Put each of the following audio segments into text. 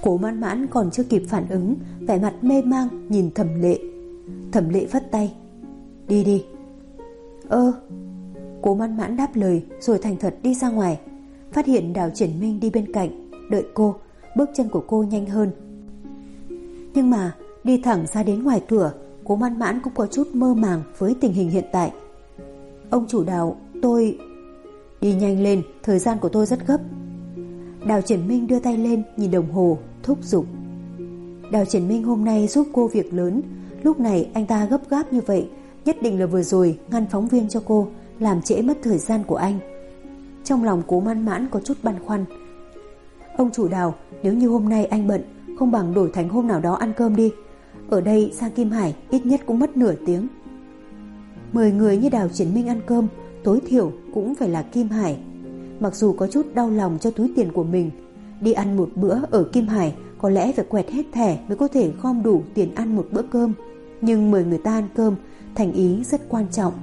Cố Mãn Mãn còn chưa kịp phản ứng, vẻ mặt mê mang nhìn Thẩm Lệ. Thẩm Lệ phất tay: "Đi đi." Cố Mãn Mãn đáp lời rồi thành thật đi ra ngoài. Phát hiện Đào Triển Minh đi bên cạnh đợi cô, bước chân của cô nhanh hơn. Nhưng mà đi thẳng ra đến ngoài cửa, Cố Mãn Mãn cũng có chút mơ màng với tình hình hiện tại. "Ông chủ Đào, tôi..." "Đi nhanh lên, thời gian của tôi rất gấp." Đào Triển Minh đưa tay lên nhìn đồng hồ, thúc giục. Đào Triển Minh hôm nay giúp cô việc lớn, lúc này anh ta gấp gáp như vậy, nhất định là vừa rồi ngăn phóng viên cho cô, làm trễ mất thời gian của anh. Trong lòng Cố Mãn Mãn có chút băn khoăn. "Ông chủ Đào, nếu như hôm nay anh bận, không bằng đổi thành hôm nào đó ăn cơm đi. Ở đây sang Kim Hải ít nhất cũng mất nửa tiếng." 10 người như Đào Triển Minh ăn cơm, tối thiểu cũng phải là Kim Hải. Mặc dù có chút đau lòng cho túi tiền của mình, đi ăn một bữa ở Kim Hải có lẽ phải quẹt hết thẻ mới có thể gom đủ tiền ăn một bữa cơm, nhưng mời người ta ăn cơm, thành ý rất quan trọng.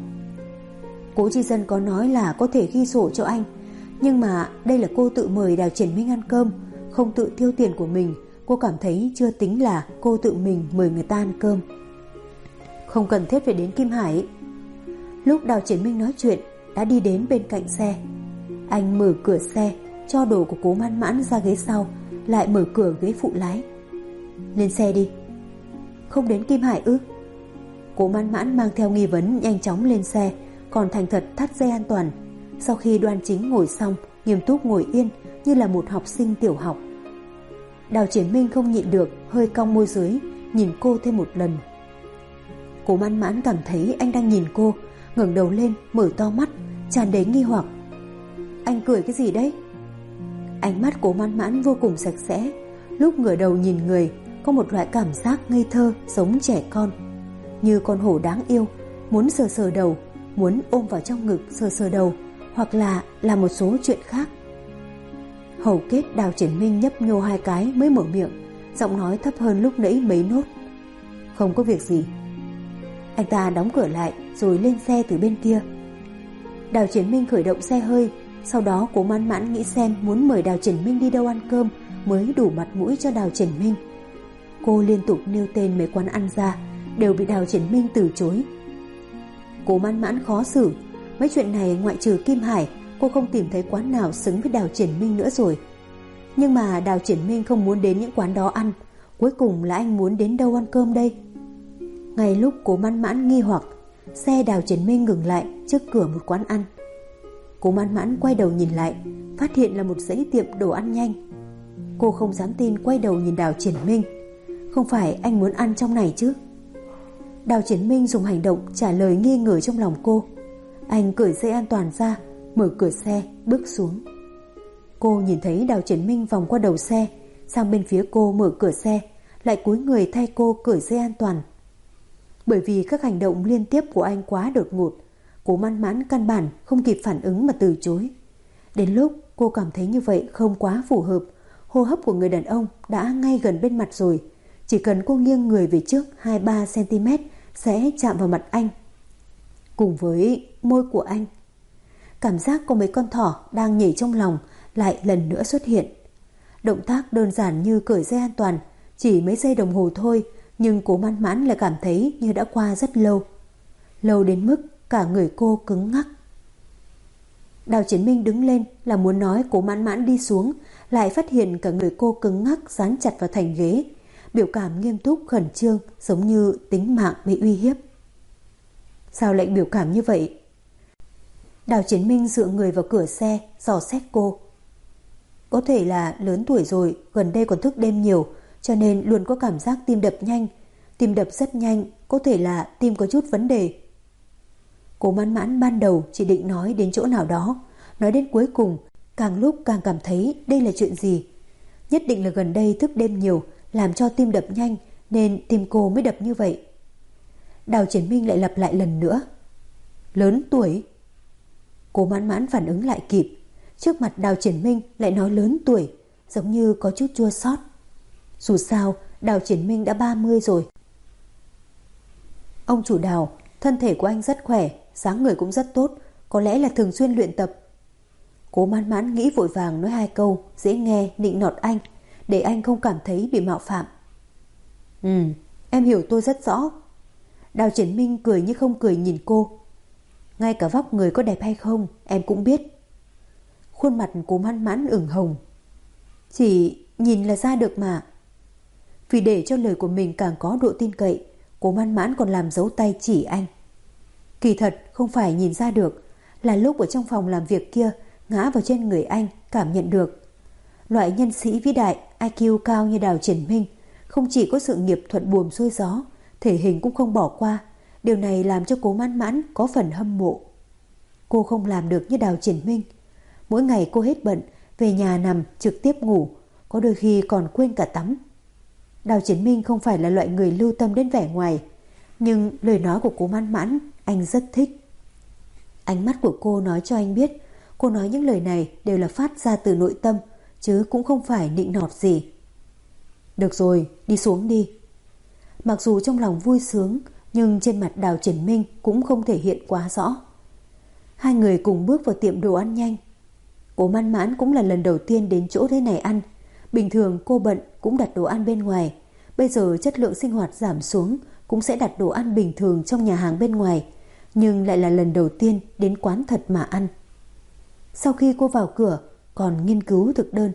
Cố Chi Dân có nói là có thể ghi sổ cho anh, nhưng mà đây là cô tự mời Đào Triển Minh ăn cơm, không tự tiêu tiền của mình, cô cảm thấy chưa tính là cô tự mình mời người ta ăn cơm. Không cần thiết phải đến Kim Hải. Lúc Đào Triển Minh nói chuyện, đã đi đến bên cạnh xe. Anh mở cửa xe, cho đồ của Cố Mãn Mãn ra ghế sau, lại mở cửa ghế phụ lái. "Lên xe đi." "Không đến Kim Hải ư?" Cố Mãn Mãn mang theo nghi vấn nhanh chóng lên xe, còn thành thật thắt dây an toàn. Sau khi Đoan Chính ngồi xong, nghiêm túc ngồi yên như là một học sinh tiểu học. Đào Triển Minh không nhịn được, hơi cong môi dưới, nhìn cô thêm một lần. Cố Mãn Mãn cảm thấy anh đang nhìn cô, ngẩng đầu lên, mở to mắt, tràn đầy nghi hoặc. "Anh cười cái gì đấy?" Ánh mắt Cố Mãn Mãn vô cùng sạch sẽ, lúc ngửa đầu nhìn người, có một loại cảm giác ngây thơ giống trẻ con, như con hổ đáng yêu, muốn sờ sờ đầu, muốn ôm vào trong ngực sờ sờ đầu, hoặc là làm một số chuyện khác. Hầu kết Đào Triển Minh nhấp nhô 2 cái mới mở miệng, giọng nói thấp hơn lúc nãy mấy nốt. "Không có việc gì." Anh ta đóng cửa lại rồi lên xe từ bên kia. Đào Triển Minh khởi động xe hơi. Sau đó Cố Mãn Mãn nghĩ xem muốn mời Đào Triển Minh đi đâu ăn cơm mới đủ mặt mũi cho Đào Triển Minh. Cô liên tục nêu tên mấy quán ăn ra, đều bị Đào Triển Minh từ chối. Cố Mãn Mãn khó xử, mấy chuyện này ngoại trừ Kim Hải, cô không tìm thấy quán nào xứng với Đào Triển Minh nữa rồi. Nhưng mà Đào Triển Minh không muốn đến những quán đó ăn, cuối cùng là anh muốn đến đâu ăn cơm đây? Ngay lúc Cố Mãn Mãn nghi hoặc, xe Đào Triển Minh ngừng lại trước cửa một quán ăn. Cố Mãn Mãn quay đầu nhìn lại, phát hiện là một dãy tiệm đồ ăn nhanh. Cô không dám tin quay đầu nhìn Đào Triển Minh. Không phải anh muốn ăn trong này chứ? Đào Triển Minh dùng hành động trả lời nghi ngờ trong lòng cô. Anh cởi dây an toàn ra, mở cửa xe, bước xuống. Cô nhìn thấy Đào Triển Minh vòng qua đầu xe, sang bên phía cô mở cửa xe, lại cúi người thay cô cởi dây an toàn. Bởi vì các hành động liên tiếp của anh quá đột ngột, Cố Mãn Mãn căn bản không kịp phản ứng mà từ chối. Đến lúc cô cảm thấy như vậy không quá phù hợp, hô hấp của người đàn ông đã ngay gần bên mặt rồi, chỉ cần cô nghiêng người về trước 2-3 cm sẽ chạm vào mặt anh, cùng với môi của anh. Cảm giác có mấy con thỏ đang nhảy trong lòng lại lần nữa xuất hiện. Động tác đơn giản như cởi dây an toàn, chỉ mấy giây đồng hồ thôi, nhưng Cố Mãn Mãn lại cảm thấy như đã qua rất lâu. Lâu đến mức cả người cô cứng ngắc. Đào Triển Minh đứng lên là muốn nói Cố Mãn Mãn đi xuống, lại phát hiện cả người cô cứng ngắc dán chặt vào thành ghế, biểu cảm nghiêm túc khẩn trương, giống như tính mạng bị uy hiếp. Sao lại biểu cảm như vậy? Đào Triển Minh dựa người vào cửa xe, dò xét cô. Có thể là lớn tuổi rồi, gần đây còn thức đêm nhiều, cho nên luôn có cảm giác tim đập nhanh. Tim đập rất nhanh, có thể là tim có chút vấn đề. Cố Mãn Mãn ban đầu chỉ định nói đến chỗ nào đó, nói đến cuối cùng càng lúc càng cảm thấy đây là chuyện gì. Nhất định là gần đây thức đêm nhiều làm cho tim đập nhanh, nên tim cô mới đập như vậy. Đào Triển Minh lại lặp lại lần nữa. Lớn tuổi. Cố Mãn Mãn phản ứng lại kịp, trước mặt Đào Triển Minh lại nói lớn tuổi, giống như có chút chua xót. Dù sao Đào Triển Minh đã 30 rồi. Ông chủ Đào, thân thể của anh rất khỏe, dáng người cũng rất tốt, có lẽ là thường xuyên luyện tập. Cố Mãn Mãn nghĩ vội vàng nói 2 câu dễ nghe nịnh nọt anh, để anh không cảm thấy bị mạo phạm. Em hiểu tôi rất rõ. Đào Triển Minh cười như không cười nhìn cô. Ngay cả vóc người có đẹp hay không em cũng biết. Khuôn mặt Cố Mãn Mãn ửng hồng. Chỉ nhìn là ra được mà. Vì để cho lời của mình càng có độ tin cậy, Cố Mãn Mãn còn làm dấu tay chỉ anh. Kỳ thật không phải nhìn ra được, là lúc ở trong phòng làm việc kia ngã vào trên người anh cảm nhận được. Loại nhân sĩ vĩ đại, IQ cao như Đào Triển Minh không chỉ có sự nghiệp thuận buồm xuôi gió, thể hình cũng không bỏ qua. Điều này làm cho Cố Mãn Mãn có phần hâm mộ. Cô không làm được như Đào Triển Minh. Mỗi ngày cô hết bận, về nhà nằm trực tiếp ngủ, có đôi khi còn quên cả tắm. Đào Triển Minh không phải là loại người lưu tâm đến vẻ ngoài, nhưng lời nói của Cố Mãn Mãn anh rất thích. Ánh mắt của cô nói cho anh biết, cô nói những lời này đều là phát ra từ nội tâm, chứ cũng không phải nịnh nọt gì. Được rồi, đi xuống đi. Mặc dù trong lòng vui sướng, nhưng trên mặt Đào Triển Minh cũng không thể hiện quá rõ. Hai người cùng bước vào tiệm đồ ăn nhanh. Cố Mãn Mãn cũng là lần đầu tiên đến chỗ thế này ăn. Bình thường cô bận cũng đặt đồ ăn bên ngoài. Bây giờ chất lượng sinh hoạt giảm xuống, cũng sẽ đặt đồ ăn bình thường trong nhà hàng bên ngoài. Nhưng lại là lần đầu tiên đến quán thật mà ăn. Sau khi cô vào cửa, còn nghiên cứu thực đơn.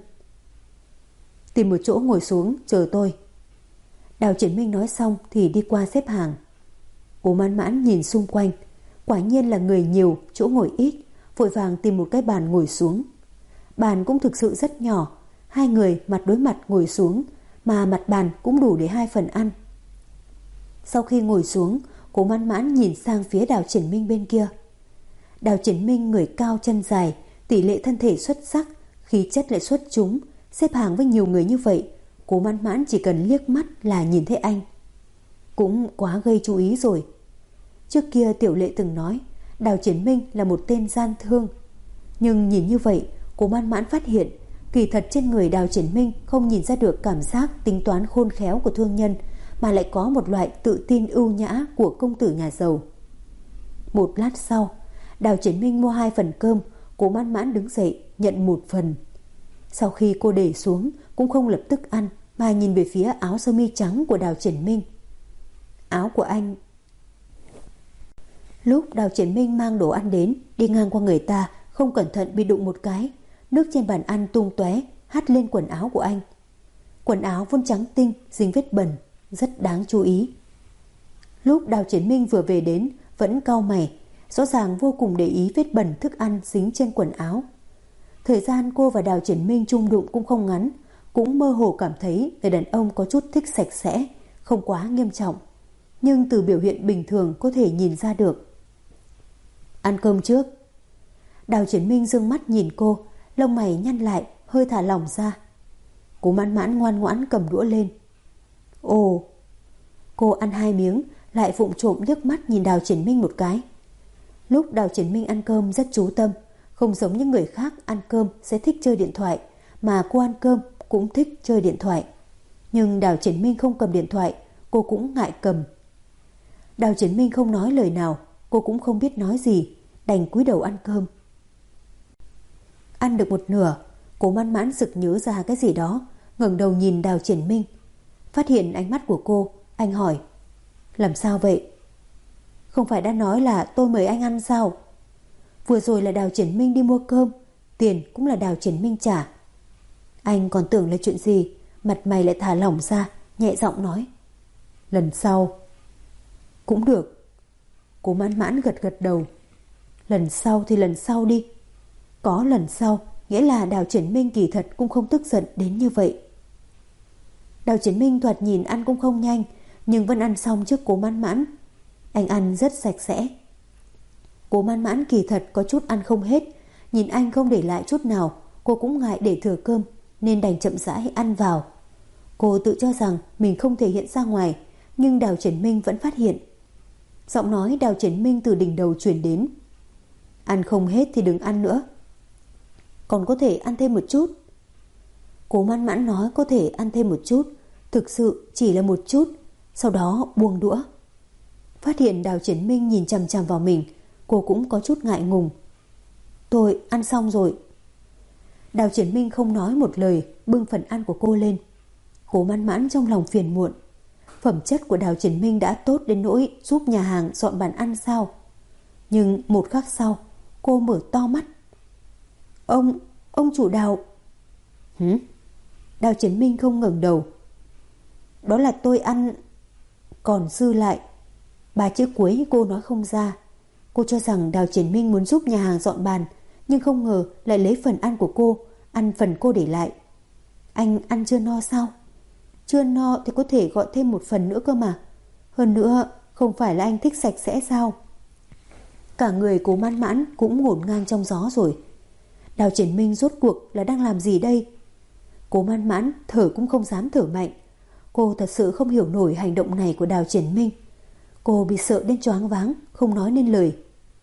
Tìm một chỗ ngồi xuống chờ tôi. Đào Triển Minh nói xong thì đi qua xếp hàng. Cố Mãn Mãn nhìn xung quanh, quả nhiên là người nhiều, chỗ ngồi ít, vội vàng tìm một cái bàn ngồi xuống. Bàn cũng thực sự rất nhỏ, hai người mặt đối mặt ngồi xuống, mà mặt bàn cũng đủ để 2 phần ăn. Sau khi ngồi xuống, Cố Mãn Mãn nhìn sang phía Đào Triển Minh bên kia. Đào Triển Minh người cao chân dài, tỷ lệ thân thể xuất sắc, khí chất lại xuất chúng, xếp hàng với nhiều người như vậy, Cố Mãn Mãn chỉ cần liếc mắt là nhìn thấy anh. Cũng quá gây chú ý rồi. Trước kia Tiểu Lệ từng nói Đào Triển Minh là một tên gian thương, nhưng nhìn như vậy Cố Mãn Mãn phát hiện kỳ thật trên người Đào Triển Minh không nhìn ra được cảm giác tính toán khôn khéo của thương nhân, mà lại có một loại tự tin ưu nhã của công tử nhà giàu. Một lát sau, Đào Triển Minh mua 2 phần cơm, Cố Mãn Mãn đứng dậy nhận 1 phần. Sau khi cô để xuống cũng không lập tức ăn, mà nhìn về phía áo sơ mi trắng của Đào Triển Minh. Áo của anh. Lúc Đào Triển Minh mang đồ ăn đến, đi ngang qua người ta, không cẩn thận bị đụng một cái, nước trên bàn ăn tung tóe hắt lên quần áo của anh. Quần áo vốn trắng tinh, dính vết bẩn, rất đáng chú ý. Lúc Đào Triển Minh vừa về đến, vẫn cau mày, rõ ràng vô cùng để ý vết bẩn thức ăn dính trên quần áo. Thời gian cô và Đào Triển Minh chung đụng cũng không ngắn, cũng mơ hồ cảm thấy người đàn ông có chút thích sạch sẽ, không quá nghiêm trọng, nhưng từ biểu hiện bình thường có thể nhìn ra được. Ăn cơm trước. Đào Triển Minh dương mắt nhìn cô, lông mày nhăn lại, hơi thả lỏng ra. Cố Mãn Mãn ngoan ngoãn cầm đũa lên. Ồ. Cô ăn 2 miếng, lại vụng trộm liếc mắt nhìn Đào Triển Minh một cái. Lúc Đào Triển Minh ăn cơm rất chú tâm, không giống những người khác ăn cơm sẽ thích chơi điện thoại, mà cô ăn cơm cũng thích chơi điện thoại. Nhưng Đào Triển Minh không cầm điện thoại, cô cũng ngại cầm. Đào Triển Minh không nói lời nào, cô cũng không biết nói gì, đành cúi đầu ăn cơm. Ăn được một nửa, Cố Mãn Mãn sực nhớ ra cái gì đó, ngẩng đầu nhìn Đào Triển Minh. Phát hiện ánh mắt của cô, anh hỏi: Làm sao vậy? Không phải đã nói là tôi mời anh ăn sao? Vừa rồi là Đào Triển Minh đi mua cơm, tiền cũng là Đào Triển Minh trả. Anh còn tưởng là chuyện gì, mặt mày lại thả lỏng ra, nhẹ giọng nói: Lần sau. Cũng được. Cố Mãn Mãn gật gật đầu. Lần sau thì lần sau đi. Có lần sau nghĩa là Đào Triển Minh kỳ thật cũng không tức giận đến như vậy. Đào Triển Minh thoạt nhìn ăn cũng không nhanh, nhưng vẫn ăn xong trước Cố Mãn Mãn. Anh ăn rất sạch sẽ. Cố Mãn Mãn kỳ thật có chút ăn không hết, nhìn anh không để lại chút nào, cô cũng ngại để thừa cơm nên đành chậm rãi ăn vào. Cô tự cho rằng mình không thể hiện ra ngoài, nhưng Đào Triển Minh vẫn phát hiện. Giọng nói Đào Triển Minh từ đỉnh đầu truyền đến: Ăn không hết thì đừng ăn nữa. Còn có thể ăn thêm một chút. Cố Mãn Mãn nói có thể ăn thêm một chút, thực sự chỉ là một chút, sau đó buông đũa. Phát hiện Đào Triển Minh nhìn chằm chằm vào mình, cô cũng có chút ngại ngùng. Tôi ăn xong rồi. Đào Triển Minh không nói một lời, bưng phần ăn của cô lên. Cố Mãn Mãn trong lòng phiền muộn. Phẩm chất của Đào Triển Minh đã tốt đến nỗi giúp nhà hàng dọn bàn ăn sao? Nhưng một khắc sau, cô mở to mắt. Ông chủ Đào. Hử? Đào Triển Minh không ngẩng đầu. Đó là tôi ăn còn dư lại. Ba chữ cuối cô nói không ra. Cô cho rằng Đào Triển Minh muốn giúp nhà hàng dọn bàn, nhưng không ngờ lại lấy phần ăn của cô, ăn phần cô để lại. Anh ăn chưa no sao? Chưa no thì có thể gọi thêm một phần nữa cơ mà. Hơn nữa, không phải là anh thích sạch sẽ sao? Cả người Cố Mãn Mãn cũng ngổn ngang trong gió rồi. Đào Triển Minh rốt cuộc là đang làm gì đây? Cố Mãn Mãn thở cũng không dám thở mạnh. Cô thật sự không hiểu nổi hành động này của Đào Triển Minh. Cô bị sợ đến choáng váng, không nói nên lời.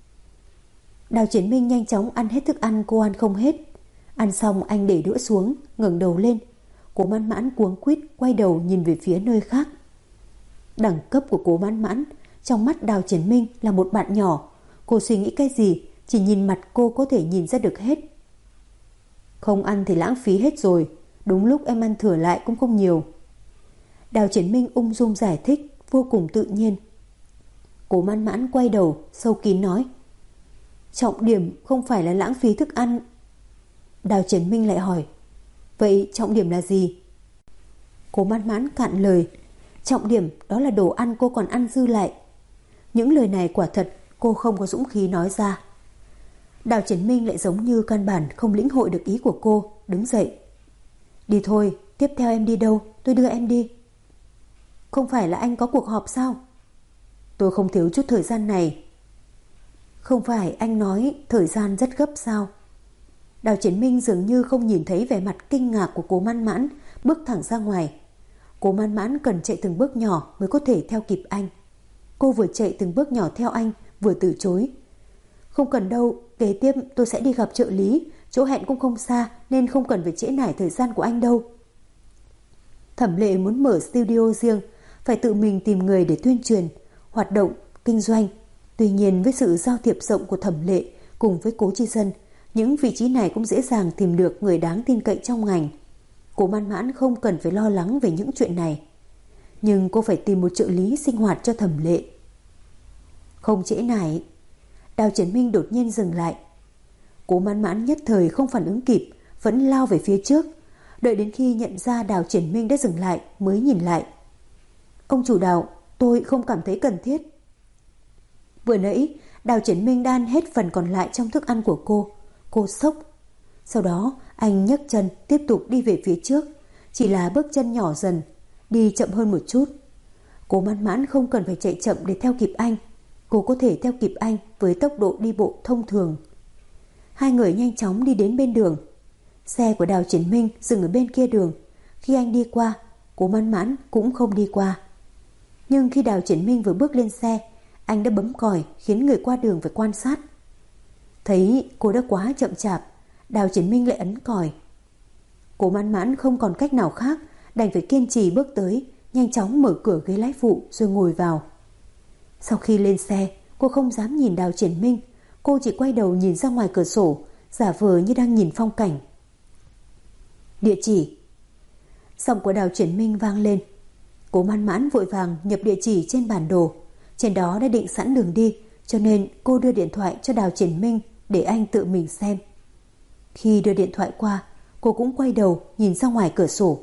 Đào Triển Minh nhanh chóng ăn hết thức ăn cô ăn không hết. Ăn xong anh để đũa xuống, ngẩng đầu lên. Cố Mãn Mãn cuống quýt quay đầu nhìn về phía nơi khác. Đẳng cấp của Cố Mãn Mãn trong mắt Đào Triển Minh là một bạn nhỏ. Cô suy nghĩ cái gì, chỉ nhìn mặt cô có thể nhìn ra được hết. Không ăn thì lãng phí hết rồi, đúng lúc em ăn thừa lại cũng không nhiều. Đào Triển Minh ung dung giải thích, vô cùng tự nhiên. Cố Mãn Mãn quay đầu, sâu kín nói. Trọng điểm không phải là lãng phí thức ăn. Đào Triển Minh lại hỏi. Vậy trọng điểm là gì? Cố Mãn Mãn cạn lời. Trọng điểm đó là đồ ăn cô còn ăn dư lại. Những lời này quả thật cô không có dũng khí nói ra. Đào Triển Minh lại giống như căn bản không lĩnh hội được ý của cô, đứng dậy. Đi thôi, tiếp theo em đi đâu? Tôi đưa em đi. Không phải là anh có cuộc họp sao? Tôi không thiếu chút thời gian này. Không phải anh nói thời gian rất gấp sao? Đào Triển Minh dường như không nhìn thấy vẻ mặt kinh ngạc của Cố Mãn Mãn, bước thẳng ra ngoài. Cố Mãn Mãn cần chạy từng bước nhỏ mới có thể theo kịp anh. Cô vừa chạy từng bước nhỏ theo anh, vừa từ chối. Không cần đâu, kế tiếp tôi sẽ đi gặp trợ lý, chỗ hẹn cũng không xa nên không cần phải trễ nải thời gian của anh đâu. Thẩm Lệ muốn mở studio riêng, phải tự mình tìm người để tuyên truyền, hoạt động, kinh doanh. Tuy nhiên với sự giao thiệp rộng của Thẩm Lệ cùng với Cố Chi Dân, những vị trí này cũng dễ dàng tìm được người đáng tin cậy trong ngành. Cố Mãn Mãn không cần phải lo lắng về những chuyện này. Nhưng cô phải tìm một trợ lý sinh hoạt cho Thẩm Lệ. Không trễ nải. Đào Triển Minh đột nhiên dừng lại. Cố Mãn Mãn nhất thời không phản ứng kịp, vẫn lao về phía trước. Đợi đến khi nhận ra Đào Triển Minh đã dừng lại mới nhìn lại. Ông chủ Đào, tôi không cảm thấy cần thiết. Vừa nãy Đào Triển Minh đan hết phần còn lại trong thức ăn của cô. Cô sốc. Sau đó anh nhấc chân tiếp tục đi về phía trước. Chỉ là bước chân nhỏ dần, đi chậm hơn một chút. Cố Mãn Mãn không cần phải chạy chậm để theo kịp anh. Cô có thể theo kịp anh với tốc độ đi bộ thông thường. Hai người nhanh chóng đi đến bên đường. Xe của Đào Triển Minh dừng ở bên kia đường. Khi anh đi qua, Cố Mãn Mãn cũng không đi qua. Nhưng khi Đào Triển Minh vừa bước lên xe, anh đã bấm còi khiến người qua đường phải quan sát. Thấy cô đã quá chậm chạp, Đào Triển Minh lại ấn còi. Cố Mãn Mãn không còn cách nào khác, đành phải kiên trì bước tới, nhanh chóng mở cửa ghế lái phụ rồi ngồi vào. Sau khi lên xe, cô không dám nhìn Đào Triển Minh. Cô chỉ quay đầu nhìn ra ngoài cửa sổ, giả vờ như đang nhìn phong cảnh. Địa chỉ. Giọng của Đào Triển Minh vang lên. Cố Mãn Mãn vội vàng nhập địa chỉ trên bản đồ. Trên đó đã định sẵn đường đi, cho nên cô đưa điện thoại cho Đào Triển Minh để anh tự mình xem. Khi đưa điện thoại qua, cô cũng quay đầu nhìn ra ngoài cửa sổ.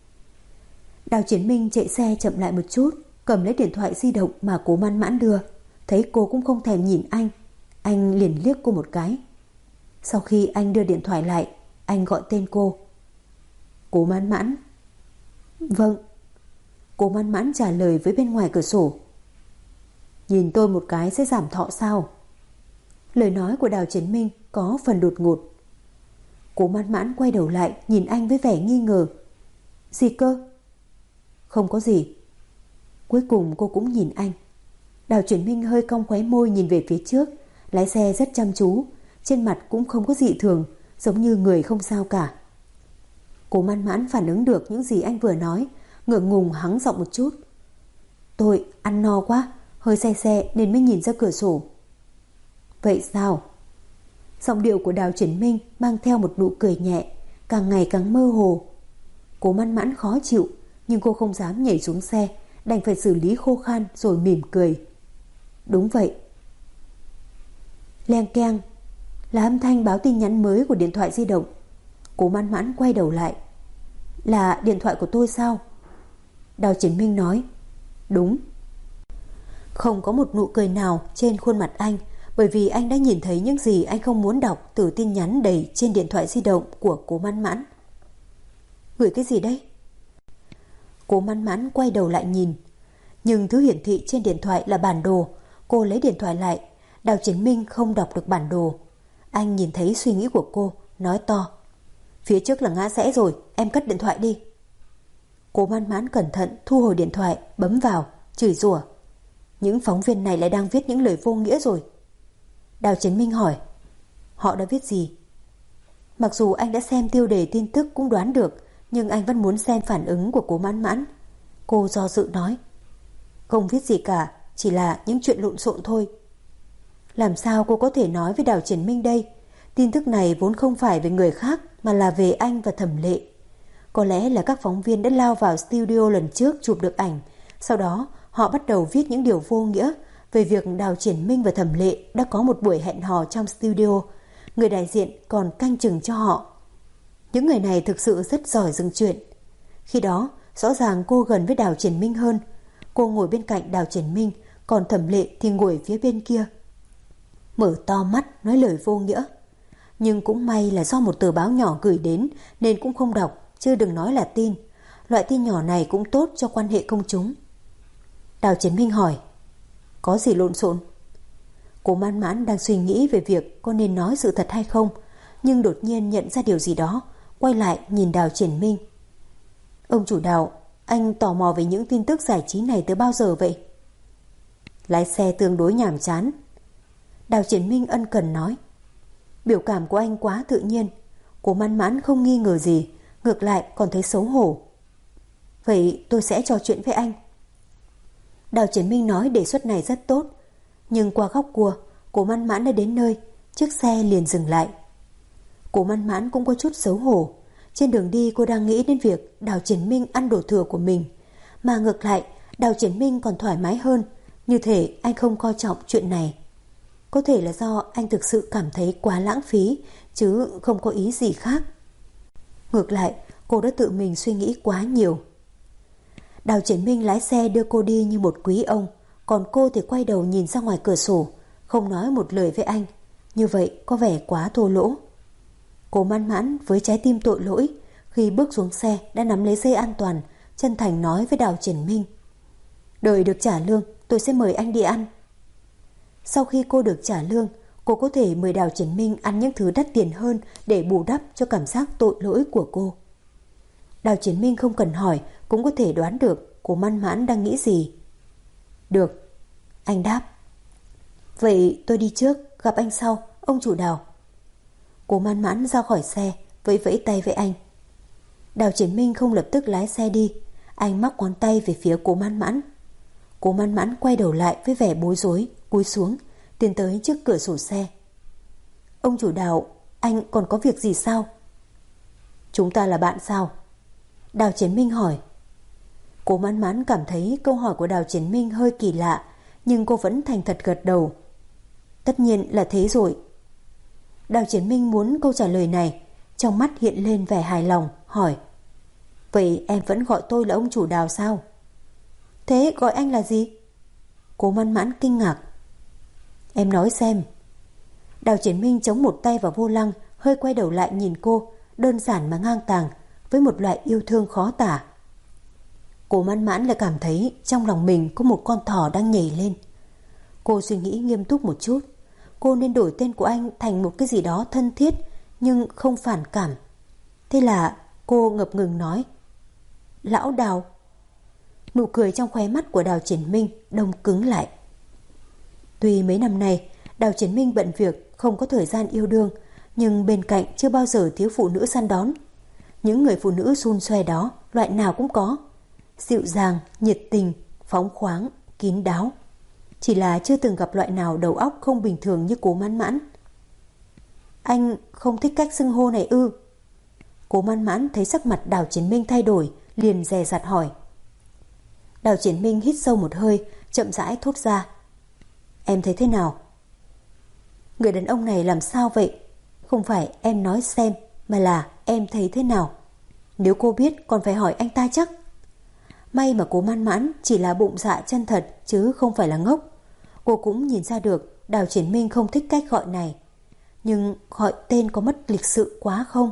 Đào Triển Minh chạy xe chậm lại một chút, cầm lấy điện thoại di động mà Cố Mãn Mãn đưa. Thấy cô cũng không thèm nhìn anh liền liếc cô một cái. Sau khi anh đưa điện thoại lại, anh gọi tên cô. Cố Mãn Mãn. Vâng. Cố Mãn Mãn trả lời với bên ngoài cửa sổ. Nhìn tôi một cái sẽ giảm thọ sao? Lời nói của Đào Triển Minh có phần đột ngột. Cố Mãn Mãn quay đầu lại nhìn anh với vẻ nghi ngờ. Gì cơ? Không có gì. Cuối cùng cô cũng nhìn anh. Đào Triển Minh hơi cong khóe môi nhìn về phía trước, lái xe rất chăm chú, trên mặt cũng không có dị thường, giống như người không sao cả. Cố Mãn Mãn phản ứng được những gì anh vừa nói, ngượng ngùng hắng giọng một chút. Tôi ăn no quá, hơi say xe nên mới nhìn ra cửa sổ. Vậy sao? Giọng điệu của Đào Triển Minh mang theo một nụ cười nhẹ, càng ngày càng mơ hồ. Cố Mãn Mãn khó chịu, nhưng cô không dám nhảy xuống xe, đành phải xử lý khô khan rồi mỉm cười. Đúng vậy. Leng keng, là âm thanh báo tin nhắn mới của điện thoại di động. Cố Mãn Mãn quay đầu lại. Là điện thoại của tôi sao? Đào Triển Minh nói. Đúng. Không có một nụ cười nào trên khuôn mặt anh, bởi vì anh đã nhìn thấy những gì anh không muốn đọc từ tin nhắn đầy trên điện thoại di động của Cố Mãn Mãn. Gửi cái gì đấy? Cố Mãn Mãn quay đầu lại nhìn, nhưng thứ hiển thị trên điện thoại là bản đồ. Cô lấy điện thoại lại. Đào Triển Minh không đọc được bản đồ. Anh nhìn thấy suy nghĩ của cô, nói to. Phía trước là ngã rẽ rồi, em cất điện thoại đi. Cố Mãn Mãn cẩn thận thu hồi điện thoại, bấm vào, chửi rủa. Những phóng viên này lại đang viết những lời vô nghĩa rồi. Đào Triển Minh hỏi. Họ đã viết gì? Mặc dù anh đã xem tiêu đề tin tức cũng đoán được, nhưng anh vẫn muốn xem phản ứng của Cố Mãn Mãn. Cô do dự nói. Không viết gì cả, chỉ là những chuyện lộn xộn thôi. Làm sao cô có thể nói với Đào Triển Minh đây? Tin tức này vốn không phải về người khác, mà là về anh và Thẩm Lệ. Có lẽ là các phóng viên đã lao vào studio lần trước chụp được ảnh. Sau đó họ bắt đầu viết những điều vô nghĩa về việc Đào Triển Minh và Thẩm Lệ đã có một buổi hẹn hò trong studio. Người đại diện còn canh chừng cho họ. Những người này thực sự rất giỏi dựng chuyện. Khi đó rõ ràng cô gần với Đào Triển Minh hơn. Cô ngồi bên cạnh Đào Triển Minh, còn Thẩm Lệ thì ngồi phía bên kia, mở to mắt nói lời vô nghĩa. Nhưng cũng may là do một tờ báo nhỏ gửi đến nên cũng không đọc, chứ đừng nói là tin. Loại tin nhỏ này cũng tốt cho quan hệ công chúng. Đào Triển Minh hỏi. Có gì lộn xộn? Cố Mãn Mãn đang suy nghĩ về việc có nên nói sự thật hay không, nhưng đột nhiên nhận ra điều gì đó, quay lại nhìn Đào Triển Minh. Ông chủ Đào, anh tò mò về những tin tức giải trí này từ bao giờ vậy? Lái xe tương đối nhàm chán. Đào Triển Minh ân cần nói. Biểu cảm của anh quá tự nhiên. Cố Mãn Mãn không nghi ngờ gì, ngược lại còn thấy xấu hổ. Vậy tôi sẽ trò chuyện với anh. Đào Triển Minh nói đề xuất này rất tốt, nhưng qua góc cua, Cố Mãn Mãn đã đến nơi, chiếc xe liền dừng lại. Cố Mãn Mãn cũng có chút xấu hổ. Trên đường đi cô đang nghĩ đến việc Đào Triển Minh ăn đồ thừa của mình, mà ngược lại Đào Triển Minh còn thoải mái hơn, như thể anh không coi trọng chuyện này. Có thể là do anh thực sự cảm thấy quá lãng phí, chứ không có ý gì khác. Ngược lại, cô đã tự mình suy nghĩ quá nhiều. Đào Triển Minh lái xe đưa cô đi như một quý ông, còn cô thì quay đầu nhìn ra ngoài cửa sổ, không nói một lời với anh. Như vậy có vẻ quá thô lỗ. Cố Mãn Mãn với trái tim tội lỗi, khi bước xuống xe đã nắm lấy dây an toàn, chân thành nói với Đào Triển Minh. Đợi được trả lương, tôi sẽ mời anh đi ăn. Sau khi cô được trả lương, cô có thể mời Đào Triển Minh ăn những thứ đắt tiền hơn để bù đắp cho cảm giác tội lỗi của cô. Đào Triển Minh không cần hỏi cũng có thể đoán được Cố Mãn Mãn đang nghĩ gì. Được, anh đáp. Vậy tôi đi trước, gặp anh sau, ông chủ Đào. Cố Mãn Mãn ra khỏi xe, vẫy vẫy tay với anh. Đào Triển Minh không lập tức lái xe đi, anh móc ngón tay về phía Cố Mãn Mãn. Cố Mãn Mãn quay đầu lại với vẻ bối rối, cúi xuống, tiến tới trước cửa sổ xe. Ông chủ Đào, anh còn có việc gì sao? Chúng ta là bạn sao? Đào Triển Minh hỏi. Cố Mãn Mãn cảm thấy câu hỏi của Đào Triển Minh hơi kỳ lạ, nhưng cô vẫn thành thật gật đầu. Tất nhiên là thế rồi. Đào Triển Minh muốn câu trả lời này, trong mắt hiện lên vẻ hài lòng, hỏi. Vậy em vẫn gọi tôi là ông chủ Đào sao? Thế gọi anh là gì? Cố Mãn Mãn kinh ngạc. Em nói xem. Đào Triển Minh chống một tay vào vô lăng, hơi quay đầu lại nhìn cô, đơn giản mà ngang tàng, với một loại yêu thương khó tả. Cố Mãn Mãn lại cảm thấy trong lòng mình có một con thỏ đang nhảy lên. Cô suy nghĩ nghiêm túc một chút. Cô nên đổi tên của anh thành một cái gì đó thân thiết nhưng không phản cảm. Thế là cô ngập ngừng nói. Lão Đào. Nụ cười trong khóe mắt của Đào Triển Minh đông cứng lại. Tuy mấy năm nay Đào Triển Minh bận việc, không có thời gian yêu đương, nhưng bên cạnh chưa bao giờ thiếu phụ nữ săn đón. Những người phụ nữ xun xoe đó loại nào cũng có, dịu dàng, nhiệt tình, phóng khoáng, kín đáo. Chỉ là chưa từng gặp loại nào đầu óc không bình thường như Cố Mãn Mãn. Anh không thích cách xưng hô này ư? Cố Man Mãn thấy sắc mặt Đào Triển Minh thay đổi, liền dè dặt hỏi. Đào Triển Minh hít sâu một hơi, chậm rãi thốt ra. Em thấy thế nào? Người đàn ông này làm sao vậy? Không phải em nói xem, mà là em thấy thế nào? Nếu cô biết còn phải hỏi anh ta chắc. May mà Cố Man Mãn chỉ là bụng dạ chân thật chứ không phải là ngốc. Cô cũng nhìn ra được Đào Triển Minh không thích cách gọi này. Nhưng gọi tên có mất lịch sự quá không?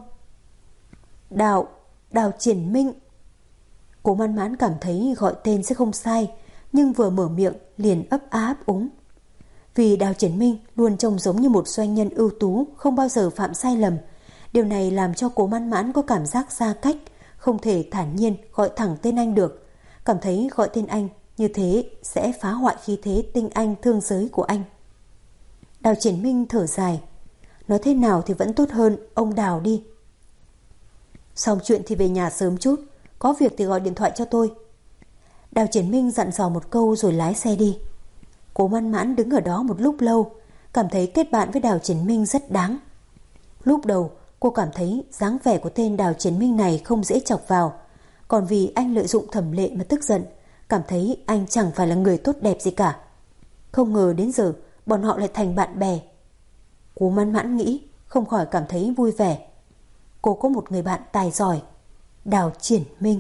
Đào Triển Minh. Cố Man Mãn cảm thấy gọi tên sẽ không sai, nhưng vừa mở miệng liền ấp á ấp úng. Vì Đào Triển Minh luôn trông giống như một doanh nhân ưu tú, không bao giờ phạm sai lầm. Điều này làm cho Cố Man Mãn có cảm giác xa cách, không thể thản nhiên gọi thẳng tên anh được. Cảm thấy gọi tên anh như thế sẽ phá hoại khí thế tinh anh thương giới của anh. Đào Triển Minh thở dài. Nói thế nào thì vẫn tốt hơn ông Đào đi. Xong chuyện thì về nhà sớm chút, có việc thì gọi điện thoại cho tôi. Đào Triển Minh dặn dò một câu rồi lái xe đi. Cố Man Mãn đứng ở đó một lúc lâu, cảm thấy kết bạn với Đào Triển Minh rất đáng. Lúc đầu cô cảm thấy dáng vẻ của tên Đào Triển Minh này không dễ chọc vào, còn vì anh lợi dụng Thẩm Lệ mà tức giận, cảm thấy anh chẳng phải là người tốt đẹp gì cả. Không ngờ đến giờ bọn họ lại thành bạn bè. Cố Man Mãn nghĩ, không khỏi cảm thấy vui vẻ. Cô có một người bạn tài giỏi, Đào Triển Minh.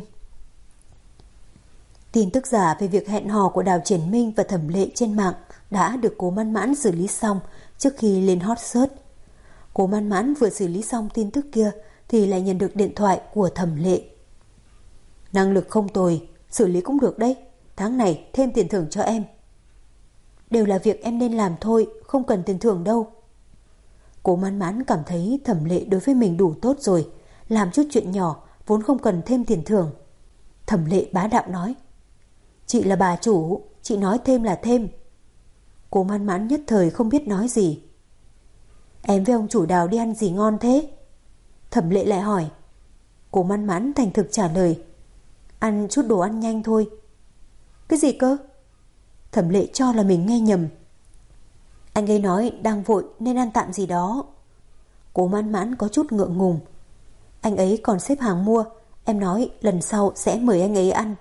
Tin tức giả về việc hẹn hò của Đào Triển Minh và Thẩm Lệ trên mạng đã được Cố Man Mãn xử lý xong trước khi lên hot search. Cố Man Mãn vừa xử lý xong tin tức kia thì lại nhận được điện thoại của Thẩm Lệ. Năng lực không tồi, xử lý cũng được đấy, tháng này thêm tiền thưởng cho em. Đều là việc em nên làm thôi, không cần tiền thưởng đâu. Cố Man Mãn cảm thấy Thẩm Lệ đối với mình đủ tốt rồi, làm chút chuyện nhỏ vốn không cần thêm tiền thưởng. Thẩm Lệ bá đạo nói. Chị là bà chủ, chị nói thêm là thêm. Cố Man Mãn nhất thời không biết nói gì. Em với ông chủ Đào đi ăn gì ngon thế? Thẩm Lệ lại hỏi. Cố Man Mãn thành thực trả lời. Ăn chút đồ ăn nhanh thôi. Cái gì cơ? Thẩm Lệ cho là mình nghe nhầm. Anh ấy nói đang vội nên ăn tạm gì đó. Cố Man Mãn có chút ngượng ngùng. Anh ấy còn xếp hàng mua, em nói lần sau sẽ mời anh ấy ăn.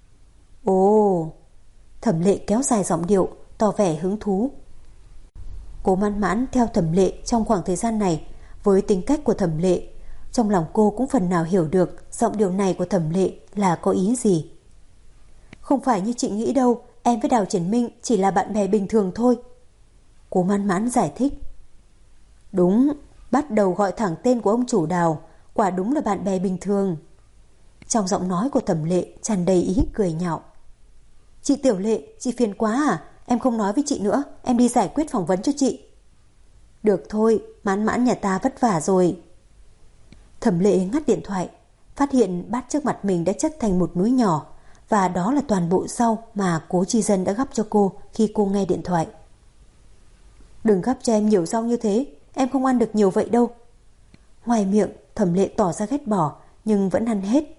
Ồ. Thẩm Lệ kéo dài giọng điệu, tỏ vẻ hứng thú. Cố Man Mãn theo Thẩm Lệ trong khoảng thời gian này, với tính cách của Thẩm Lệ, trong lòng cô cũng phần nào hiểu được giọng điệu này của Thẩm Lệ là có ý gì. Không phải như chị nghĩ đâu, em với Đào Triển Minh chỉ là bạn bè bình thường thôi. Cố Man Mãn giải thích. Đúng, bắt đầu gọi thẳng tên của ông chủ Đào, quả đúng là bạn bè bình thường. Trong giọng nói của Thẩm Lệ tràn đầy ý cười nhạo. Chị Tiểu Lệ, chị phiền quá à? Em không nói với chị nữa, em đi giải quyết phỏng vấn cho chị. Được thôi, Mãn Mãn nhà ta vất vả rồi. Thẩm Lệ ngắt điện thoại, phát hiện bát trước mặt mình đã chất thành một núi nhỏ, và đó là toàn bộ rau mà Cố Chi Dân đã gắp cho cô khi cô nghe điện thoại. Đừng gắp cho em nhiều rau như thế, em không ăn được nhiều vậy đâu. Ngoài miệng, Thẩm Lệ tỏ ra ghét bỏ, nhưng vẫn ăn hết.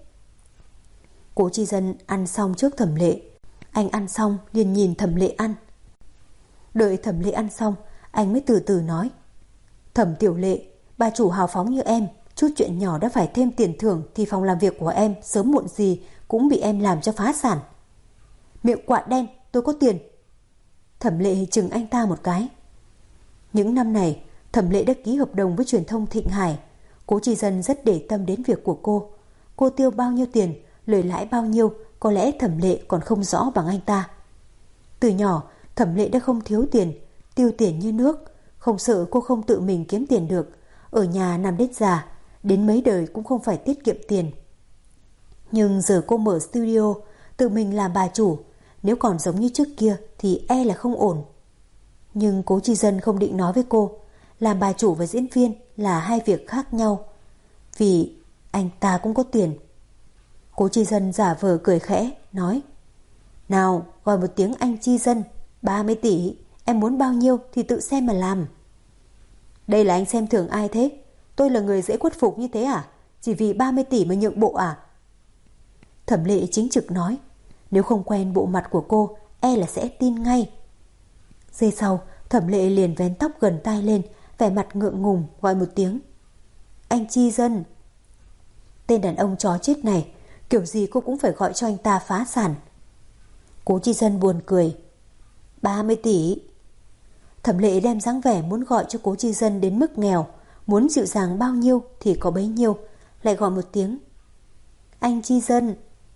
Cố Chi Dân ăn xong trước Thẩm Lệ. Anh ăn xong liền nhìn Thẩm Lệ ăn. Đợi Thẩm Lệ ăn xong, anh mới từ từ nói. Thẩm Tiểu Lệ, bà chủ hào phóng như em, chút chuyện nhỏ đã phải thêm tiền thưởng thì phòng làm việc của em sớm muộn gì cũng bị em làm cho phá sản. Miệng quạ đen, tôi có tiền. Thẩm Lệ chừng anh ta một cái. Những năm này, Thẩm Lệ đã ký hợp đồng với truyền thông Thịnh Hải. Cố Chi Dân rất để tâm đến việc của cô. Cô tiêu bao nhiêu tiền, lời lãi bao nhiêu, có lẽ Thẩm Lệ còn không rõ bằng anh ta. Từ nhỏ, Thẩm Lệ đã không thiếu tiền, tiêu tiền như nước, không sợ cô không tự mình kiếm tiền được. Ở nhà nằm đến già, đến mấy đời cũng không phải tiết kiệm tiền. Nhưng giờ cô mở studio, tự mình làm bà chủ, nếu còn giống như trước kia thì e là không ổn. Nhưng Cố Chi Dân không định nói với cô, làm bà chủ và diễn viên là hai việc khác nhau. Vì anh ta cũng có tiền. Cố Chi Dân giả vờ cười khẽ, nói. Nào, gọi một tiếng anh Chi Dân, 30 tỷ, em muốn bao nhiêu thì tự xem mà làm. Đây là anh xem thường ai thế? Tôi là người dễ khuất phục như thế à? Chỉ vì 30 tỷ mà nhượng bộ à? Thẩm Lệ chính trực nói. Nếu không quen bộ mặt của cô, e là sẽ tin ngay. Giây sau, Thẩm Lệ liền vén tóc gần tai lên, vẻ mặt ngượng ngùng gọi một tiếng. Anh Chi Dân. Tên đàn ông chó chết này, kiểu gì cô cũng phải gọi cho anh ta phá sản. Cố Chi Dân buồn cười. 30 tỷ. Thẩm Lệ đem dáng vẻ muốn gọi cho Cố Chi Dân đến mức nghèo, muốn dịu dàng bao nhiêu thì có bấy nhiêu, lại gọi một tiếng. Anh Chi Dân.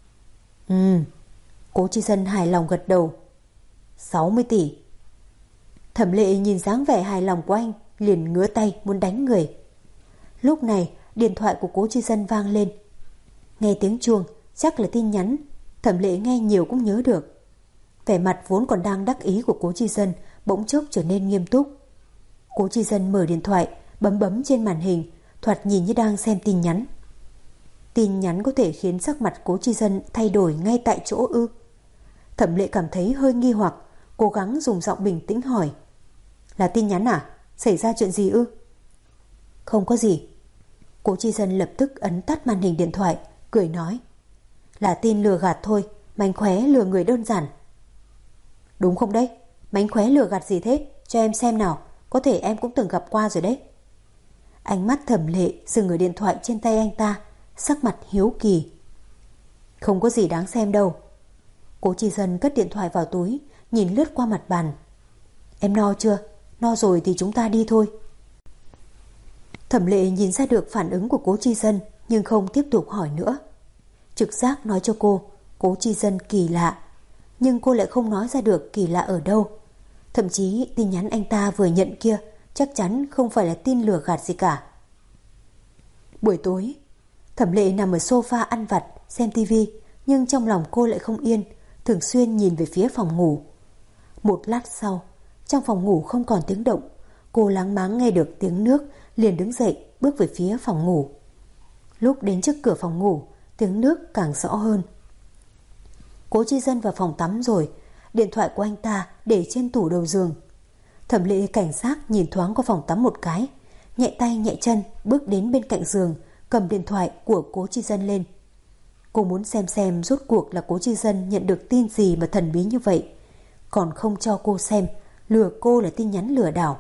Cố Chi Dân hài lòng gật đầu. 60 tỷ. Thẩm Lệ nhìn dáng vẻ hài lòng của anh, liền ngứa tay muốn đánh người. Lúc này điện thoại của Cố Chi Dân vang lên. Nghe tiếng chuông, chắc là tin nhắn. Thẩm Lệ nghe nhiều cũng nhớ được. Vẻ mặt vốn còn đang đắc ý của Cố Chi Dân bỗng chốc trở nên nghiêm túc. Cố Chi Dân mở điện thoại, bấm trên màn hình, thoạt nhìn như đang xem tin nhắn. Tin nhắn có thể khiến sắc mặt Cố Chi Dân thay đổi ngay tại chỗ ư? Thẩm Lệ cảm thấy hơi nghi hoặc, cố gắng dùng giọng bình tĩnh hỏi. Là tin nhắn à? Xảy ra chuyện gì ư? Không có gì. Cố Chi Dân lập tức ấn tắt màn hình điện thoại, cười nói. Là tin lừa gạt thôi, mánh khóe lừa người đơn giản. Đúng không đấy? Mánh khóe lừa gạt gì thế? Cho em xem nào, có thể em cũng từng gặp qua rồi đấy. Ánh mắt Thẩm Lệ dừng ở điện thoại trên tay anh ta, sắc mặt hiếu kỳ. Không có gì đáng xem đâu. Cố Chi Dân cất điện thoại vào túi, nhìn lướt qua mặt bàn. Em no chưa? No rồi thì chúng ta đi thôi. Thẩm Lệ nhìn ra được phản ứng của Cố Chi Dân, nhưng không tiếp tục hỏi nữa. Trực giác nói cho cô, Cố Chi Dân kỳ lạ, nhưng cô lại không nói ra được kỳ lạ ở đâu. Thậm chí tin nhắn anh ta vừa nhận kia chắc chắn không phải là tin lừa gạt gì cả. Buổi tối, Thẩm Lệ nằm ở sofa ăn vặt xem tivi, nhưng trong lòng cô lại không yên, thường xuyên nhìn về phía phòng ngủ. Một lát sau, trong phòng ngủ không còn tiếng động, cô láng máng nghe được tiếng nước, liền đứng dậy bước về phía phòng ngủ. Lúc đến trước cửa phòng ngủ, tiếng nước càng rõ hơn. Cố Chi Dân vào phòng tắm rồi, điện thoại của anh ta để trên tủ đầu giường. Thẩm Lệ cảnh giác nhìn thoáng qua phòng tắm một cái, nhẹ tay nhẹ chân bước đến bên cạnh giường, cầm điện thoại của Cố Chi Dân lên. Cô muốn xem rốt cuộc là Cố Chi Dân nhận được tin gì mà thần bí như vậy, còn không cho cô xem, lừa cô là tin nhắn lừa đảo.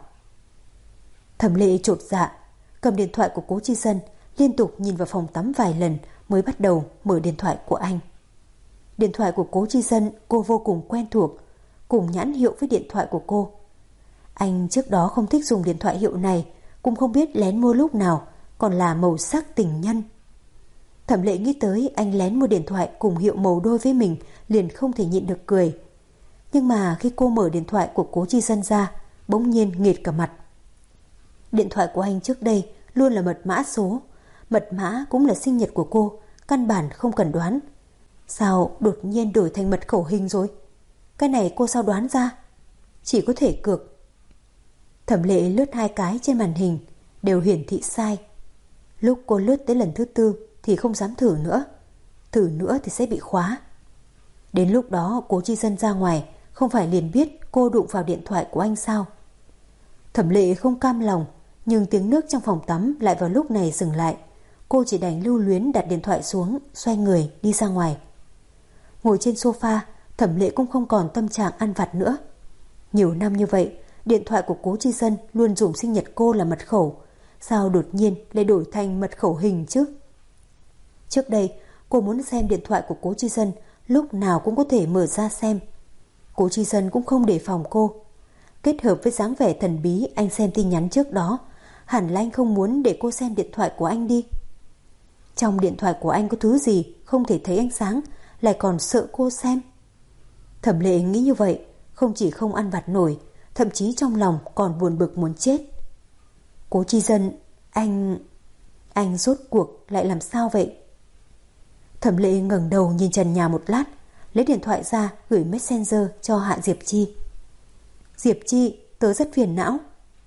Thẩm Lệ chột dạ, cầm điện thoại của Cố Chi Dân, liên tục nhìn vào phòng tắm vài lần mới bắt đầu mở điện thoại của anh. Điện thoại của Cố Chi Dân cô vô cùng quen thuộc, cùng nhãn hiệu với điện thoại của cô. Anh trước đó không thích dùng điện thoại hiệu này, cũng không biết lén mua lúc nào, còn là màu sắc tình nhân. Thẩm Lệ nghĩ tới anh lén mua điện thoại cùng hiệu màu đôi với mình, liền không thể nhịn được cười. Nhưng mà khi cô mở điện thoại của Cố Chi Dân ra, bỗng nhiên nghệt cả mặt. Điện thoại của anh trước đây luôn là mật mã số, mật mã cũng là sinh nhật của cô, căn bản không cần đoán. Sao đột nhiên đổi thành mật khẩu hình rồi? Cái này cô sao đoán ra? Chỉ có thể cược. Thẩm Lệ lướt 2 cái trên màn hình, đều hiển thị sai. Lúc cô lướt tới lần thứ 4 thì không dám thử nữa. Thử nữa thì sẽ bị khóa. Đến lúc đó Cố Chi Dân ra ngoài, không phải liền biết cô đụng vào điện thoại của anh sao? Thẩm Lệ không cam lòng, nhưng tiếng nước trong phòng tắm lại vào lúc này dừng lại. Cô chỉ đành lưu luyến đặt điện thoại xuống, xoay người đi ra ngoài. Ngồi trên sofa, Thẩm Lệ cũng không còn tâm trạng ăn vặt nữa. Nhiều năm như vậy, điện thoại của Cố Chi Dân luôn dùng sinh nhật cô là mật khẩu, sao đột nhiên lại đổi thành mật khẩu hình chứ? Trước đây, cô muốn xem điện thoại của Cố Chi Dân, lúc nào cũng có thể mở ra xem. Cố Chi Dân cũng không đề phòng cô. Kết hợp với dáng vẻ thần bí anh xem tin nhắn trước đó, hẳn là anh không muốn để cô xem điện thoại của anh đi. Trong điện thoại của anh có thứ gì không thể thấy ánh sáng, lại còn sợ cô xem. Thẩm Lệ nghĩ như vậy, không chỉ không ăn vặt nổi, thậm chí trong lòng còn buồn bực muốn chết. Cố Chi Dân, anh rốt cuộc lại làm sao vậy? Thẩm Lệ ngẩng đầu nhìn trần nhà một lát, lấy điện thoại ra gửi Messenger cho Hạ Diệp Chi. Diệp Chi, tớ rất phiền não.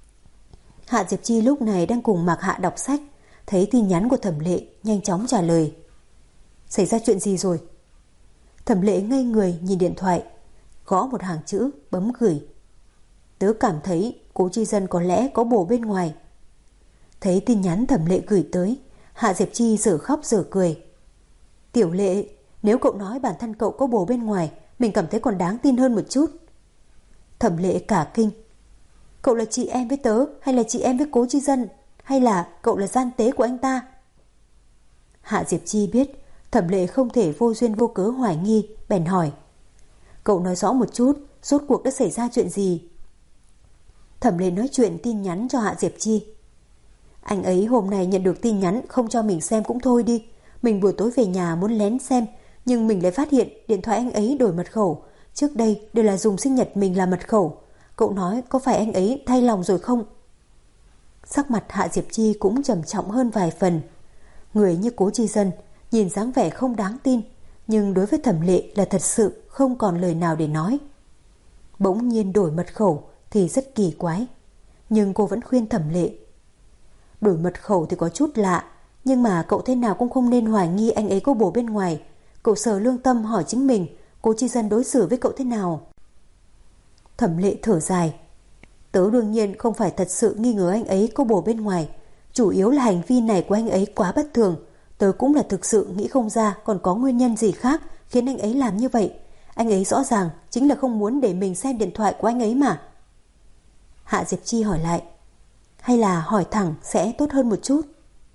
Hạ Diệp Chi lúc này đang cùng Mạc Hạ đọc sách, thấy tin nhắn của Thẩm Lệ, nhanh chóng trả lời. Xảy ra chuyện gì rồi? Thẩm Lệ ngây người nhìn điện thoại, gõ một hàng chữ, bấm gửi. Tớ cảm thấy Cố Chi Dân có lẽ có bồ bên ngoài. Thấy tin nhắn Thẩm Lệ gửi tới, Hạ Diệp Chi dở khóc dở cười. Tiểu Lệ, nếu cậu nói bản thân cậu có bồ bên ngoài, mình cảm thấy còn đáng tin hơn một chút. Thẩm Lệ cả kinh. Cậu là chị em với tớ, hay là chị em với Cố Chi Dân, hay là cậu là gian tế của anh ta? Hạ Diệp Chi biết Thẩm Lệ không thể vô duyên vô cớ hoài nghi, bèn hỏi: cậu nói rõ một chút, rốt cuộc đã xảy ra chuyện gì? Thẩm Lệ nói chuyện tin nhắn cho Hạ Diệp Chi. Anh ấy hôm nay nhận được tin nhắn không cho mình xem cũng thôi đi. Mình buổi tối về nhà muốn lén xem, nhưng mình lại phát hiện điện thoại anh ấy đổi mật khẩu. Trước đây đều là dùng sinh nhật mình làm mật khẩu. Cậu nói có phải anh ấy thay lòng rồi không? Sắc mặt Hạ Diệp Chi cũng trầm trọng hơn vài phần. Người như Cố Chi Dân nhìn dáng vẻ không đáng tin, nhưng đối với Thẩm Lệ là thật sự không còn lời nào để nói. Bỗng nhiên đổi mật khẩu thì rất kỳ quái, nhưng cô vẫn khuyên Thẩm Lệ. Đổi mật khẩu thì có chút lạ, nhưng mà cậu thế nào cũng không nên hoài nghi anh ấy có bồ bên ngoài. Cậu sờ lương tâm hỏi chính mình, Cố Chi Dân đối xử với cậu thế nào? Thẩm Lệ thở dài. Tớ đương nhiên không phải thật sự nghi ngờ anh ấy có bồ bên ngoài, chủ yếu là hành vi này của anh ấy quá bất thường. Tớ cũng là thực sự nghĩ không ra còn có nguyên nhân gì khác khiến anh ấy làm như vậy. Anh ấy rõ ràng chính là không muốn để mình xem điện thoại của anh ấy mà. Hạ Diệp Chi hỏi lại: hay là hỏi thẳng sẽ tốt hơn một chút?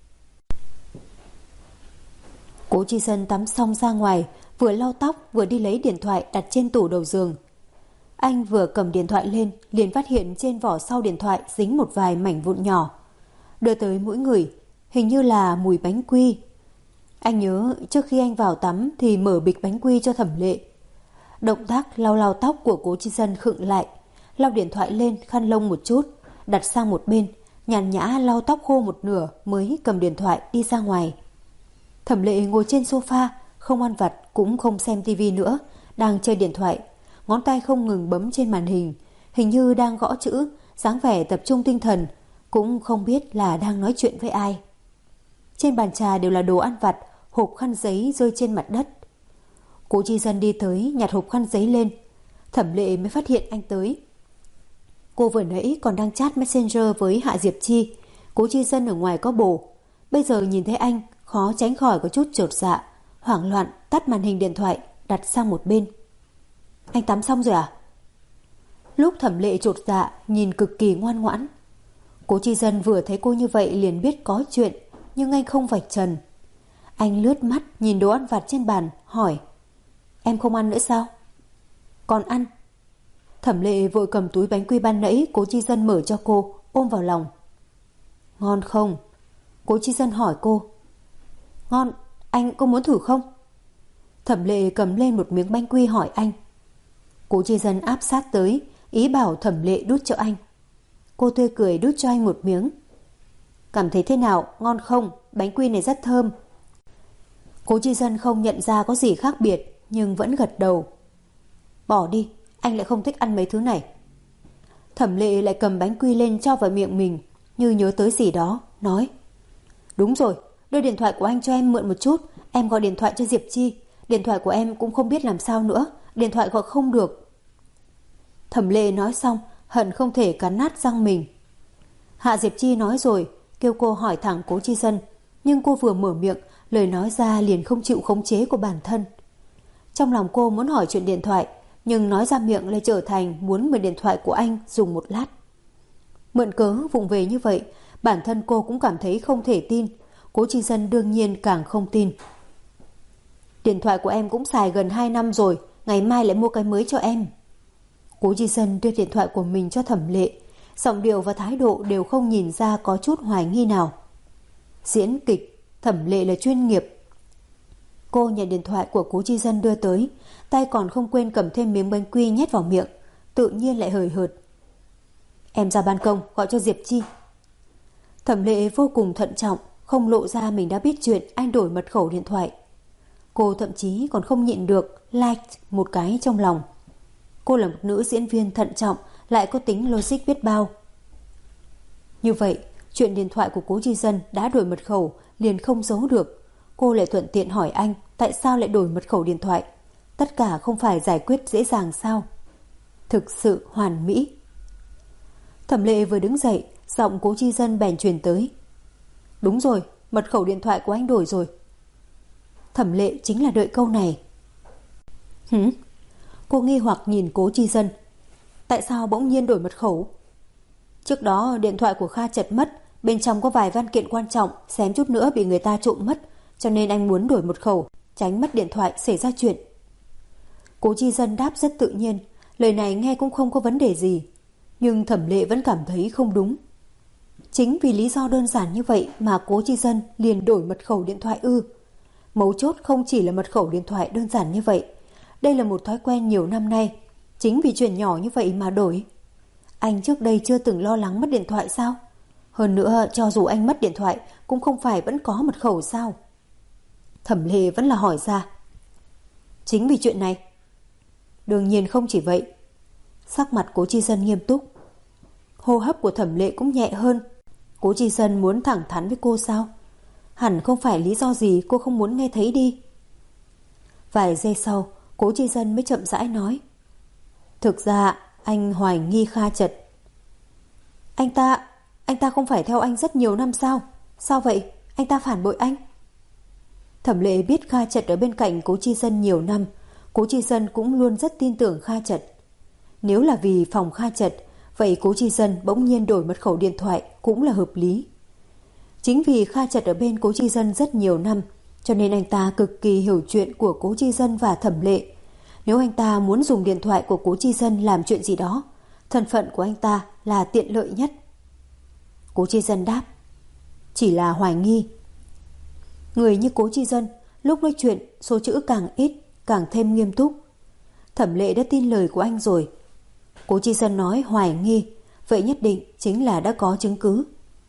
Cố Chi Dân tắm xong ra ngoài, vừa lau tóc vừa đi lấy điện thoại đặt trên tủ đầu giường. Anh vừa cầm điện thoại lên liền phát hiện trên vỏ sau điện thoại dính một vài mảnh vụn nhỏ. Đưa tới mũi ngửi, hình như là mùi bánh quy. Anh nhớ trước khi anh vào tắm thì mở bịch bánh quy cho Thẩm Lệ. Động tác lau tóc của Cố Chi Dân khựng lại, lau điện thoại lên khăn lông một chút, đặt sang một bên, nhàn nhã lau tóc khô một nửa mới cầm điện thoại đi ra ngoài. Thẩm Lệ ngồi trên sofa, không ăn vặt cũng không xem tivi nữa, đang chơi điện thoại, ngón tay không ngừng bấm trên màn hình, hình như đang gõ chữ, dáng vẻ tập trung tinh thần, cũng không biết là đang nói chuyện với ai. Trên bàn trà đều là đồ ăn vặt, hộp khăn giấy rơi trên mặt đất. Cố Chi Dân đi tới nhặt hộp khăn giấy lên, Thẩm Lệ mới phát hiện anh tới. Cô vừa nãy còn đang chat Messenger với Hạ Diệp Chi, Cố Chi Dân ở ngoài có bồ, bây giờ nhìn thấy anh khó tránh khỏi có chút chột dạ, hoảng loạn tắt màn hình điện thoại đặt sang một bên. Anh tắm xong rồi à? Lúc Thẩm Lệ chột dạ nhìn cực kỳ ngoan ngoãn. Cố Chi Dân vừa thấy cô như vậy liền biết có chuyện, nhưng anh không vạch trần. Anh lướt mắt nhìn đồ ăn vặt trên bàn, hỏi: em không ăn nữa sao? Còn ăn. Thẩm Lệ vội cầm túi bánh quy ban nãy Cố Chi Dân mở cho cô, ôm vào lòng. Ngon không? Cố Chi Dân hỏi cô. Ngon, anh có muốn thử không? Thẩm Lệ cầm lên một miếng bánh quy hỏi anh. Cố Chi Dân áp sát tới, ý bảo Thẩm Lệ đút cho anh. Cô tươi cười đút cho anh một miếng. Cảm thấy thế nào, ngon không? Bánh quy này rất thơm. Cố Chi Dân không nhận ra có gì khác biệt, nhưng vẫn gật đầu. Bỏ đi, anh lại không thích ăn mấy thứ này. Thẩm Lệ lại cầm bánh quy lên cho vào miệng mình, như nhớ tới gì đó, nói: đúng rồi, đưa điện thoại của anh cho em mượn một chút, em gọi điện thoại cho Diệp Chi. Điện thoại của em cũng không biết làm sao nữa, điện thoại gọi không được. Thẩm Lệ nói xong, hận không thể cắn nát răng mình. Hạ Diệp Chi nói rồi, kêu cô hỏi thẳng Cố Chi Dân, nhưng cô vừa mở miệng, lời nói ra liền không chịu khống chế của bản thân. Trong lòng cô muốn hỏi chuyện điện thoại, nhưng nói ra miệng lại trở thành muốn mượn điện thoại của anh dùng một lát. Mượn cớ vụng về như vậy, bản thân cô cũng cảm thấy không thể tin. Cố Chi Dân đương nhiên càng không tin. Điện thoại của em cũng xài gần 2 năm rồi, ngày mai lại mua cái mới cho em. Cố Chi Dân đưa điện thoại của mình cho Thẩm Lệ, giọng điệu và thái độ đều không nhìn ra có chút hoài nghi nào. Diễn kịch, Thẩm Lệ là chuyên nghiệp. Cô nhận điện thoại của Cố Chi Dân đưa tới, tay còn không quên cầm thêm miếng bánh quy nhét vào miệng, tự nhiên lại hời hợt. Em ra ban công gọi cho Diệp Chi. Thẩm Lệ vô cùng thận trọng, không lộ ra mình đã biết chuyện anh đổi mật khẩu điện thoại. Cô thậm chí còn không nhịn được like một cái trong lòng. Cô là một nữ diễn viên thận trọng, lại có tính logic biết bao. Như vậy, chuyện điện thoại của Cố Chi Dân đã đổi mật khẩu liền không giấu được. Cô lại thuận tiện hỏi anh tại sao lại đổi mật khẩu điện thoại. Tất cả không phải giải quyết dễ dàng sao? Thực sự hoàn mỹ. Thẩm Lệ vừa đứng dậy, giọng Cố Chi Dân bèn truyền tới. Đúng rồi, mật khẩu điện thoại của anh đổi rồi. Thẩm Lệ chính là đợi câu này. Cô nghi hoặc nhìn Cố Chi Dân. Tại sao bỗng nhiên đổi mật khẩu? Trước đó điện thoại của Kha chật mất, bên trong có vài văn kiện quan trọng, xém chút nữa bị người ta trộm mất, cho nên anh muốn đổi mật khẩu, tránh mất điện thoại xảy ra chuyện. Cố Chi Dân đáp rất tự nhiên, lời này nghe cũng không có vấn đề gì. Nhưng Thẩm Lệ vẫn cảm thấy không đúng. Chính vì lý do đơn giản như vậy mà Cố Chi Dân liền đổi mật khẩu điện thoại ư? Mấu chốt không chỉ là mật khẩu điện thoại đơn giản như vậy. Đây là một thói quen nhiều năm nay. Chính vì chuyện nhỏ như vậy mà đổi. Anh trước đây chưa từng lo lắng mất điện thoại sao? Hơn nữa, cho dù anh mất điện thoại cũng không phải vẫn có mật khẩu sao? Thẩm Lệ vẫn là hỏi ra. Chính vì chuyện này? Đương nhiên không chỉ vậy. Sắc mặt Cố Chi Dân nghiêm túc. Hô hấp của Thẩm Lệ cũng nhẹ hơn. Cố Chi Dân muốn thẳng thắn với cô sao? Hẳn không phải lý do gì cô không muốn nghe thấy đi. Vài giây sau, Cố Chi Dân mới chậm rãi nói. Thực ra anh hoài nghi Kha Chật. Anh ta không phải theo anh rất nhiều năm sao? Sao vậy? Anh ta phản bội anh? Thẩm Lệ biết Kha Chật ở bên cạnh Cố Chi Dân nhiều năm. Cố Chi Dân cũng luôn rất tin tưởng Kha Chật. Nếu là vì phòng Kha Chật, vậy Cố Chi Dân bỗng nhiên đổi mật khẩu điện thoại cũng là hợp lý. Chính vì Kha Chật ở bên Cố Chi Dân rất nhiều năm, cho nên anh ta cực kỳ hiểu chuyện của Cố Chi Dân và Thẩm Lệ. Nếu anh ta muốn dùng điện thoại của Cố Chi Dân làm chuyện gì đó, thân phận của anh ta là tiện lợi nhất. Cố Chi Dân đáp. Chỉ là hoài nghi. Người như Cố Chi Dân, lúc nói chuyện số chữ càng ít, càng thêm nghiêm túc. Thẩm Lệ đã tin lời của anh rồi. Cố Chi Dân nói hoài nghi, vậy nhất định chính là đã có chứng cứ.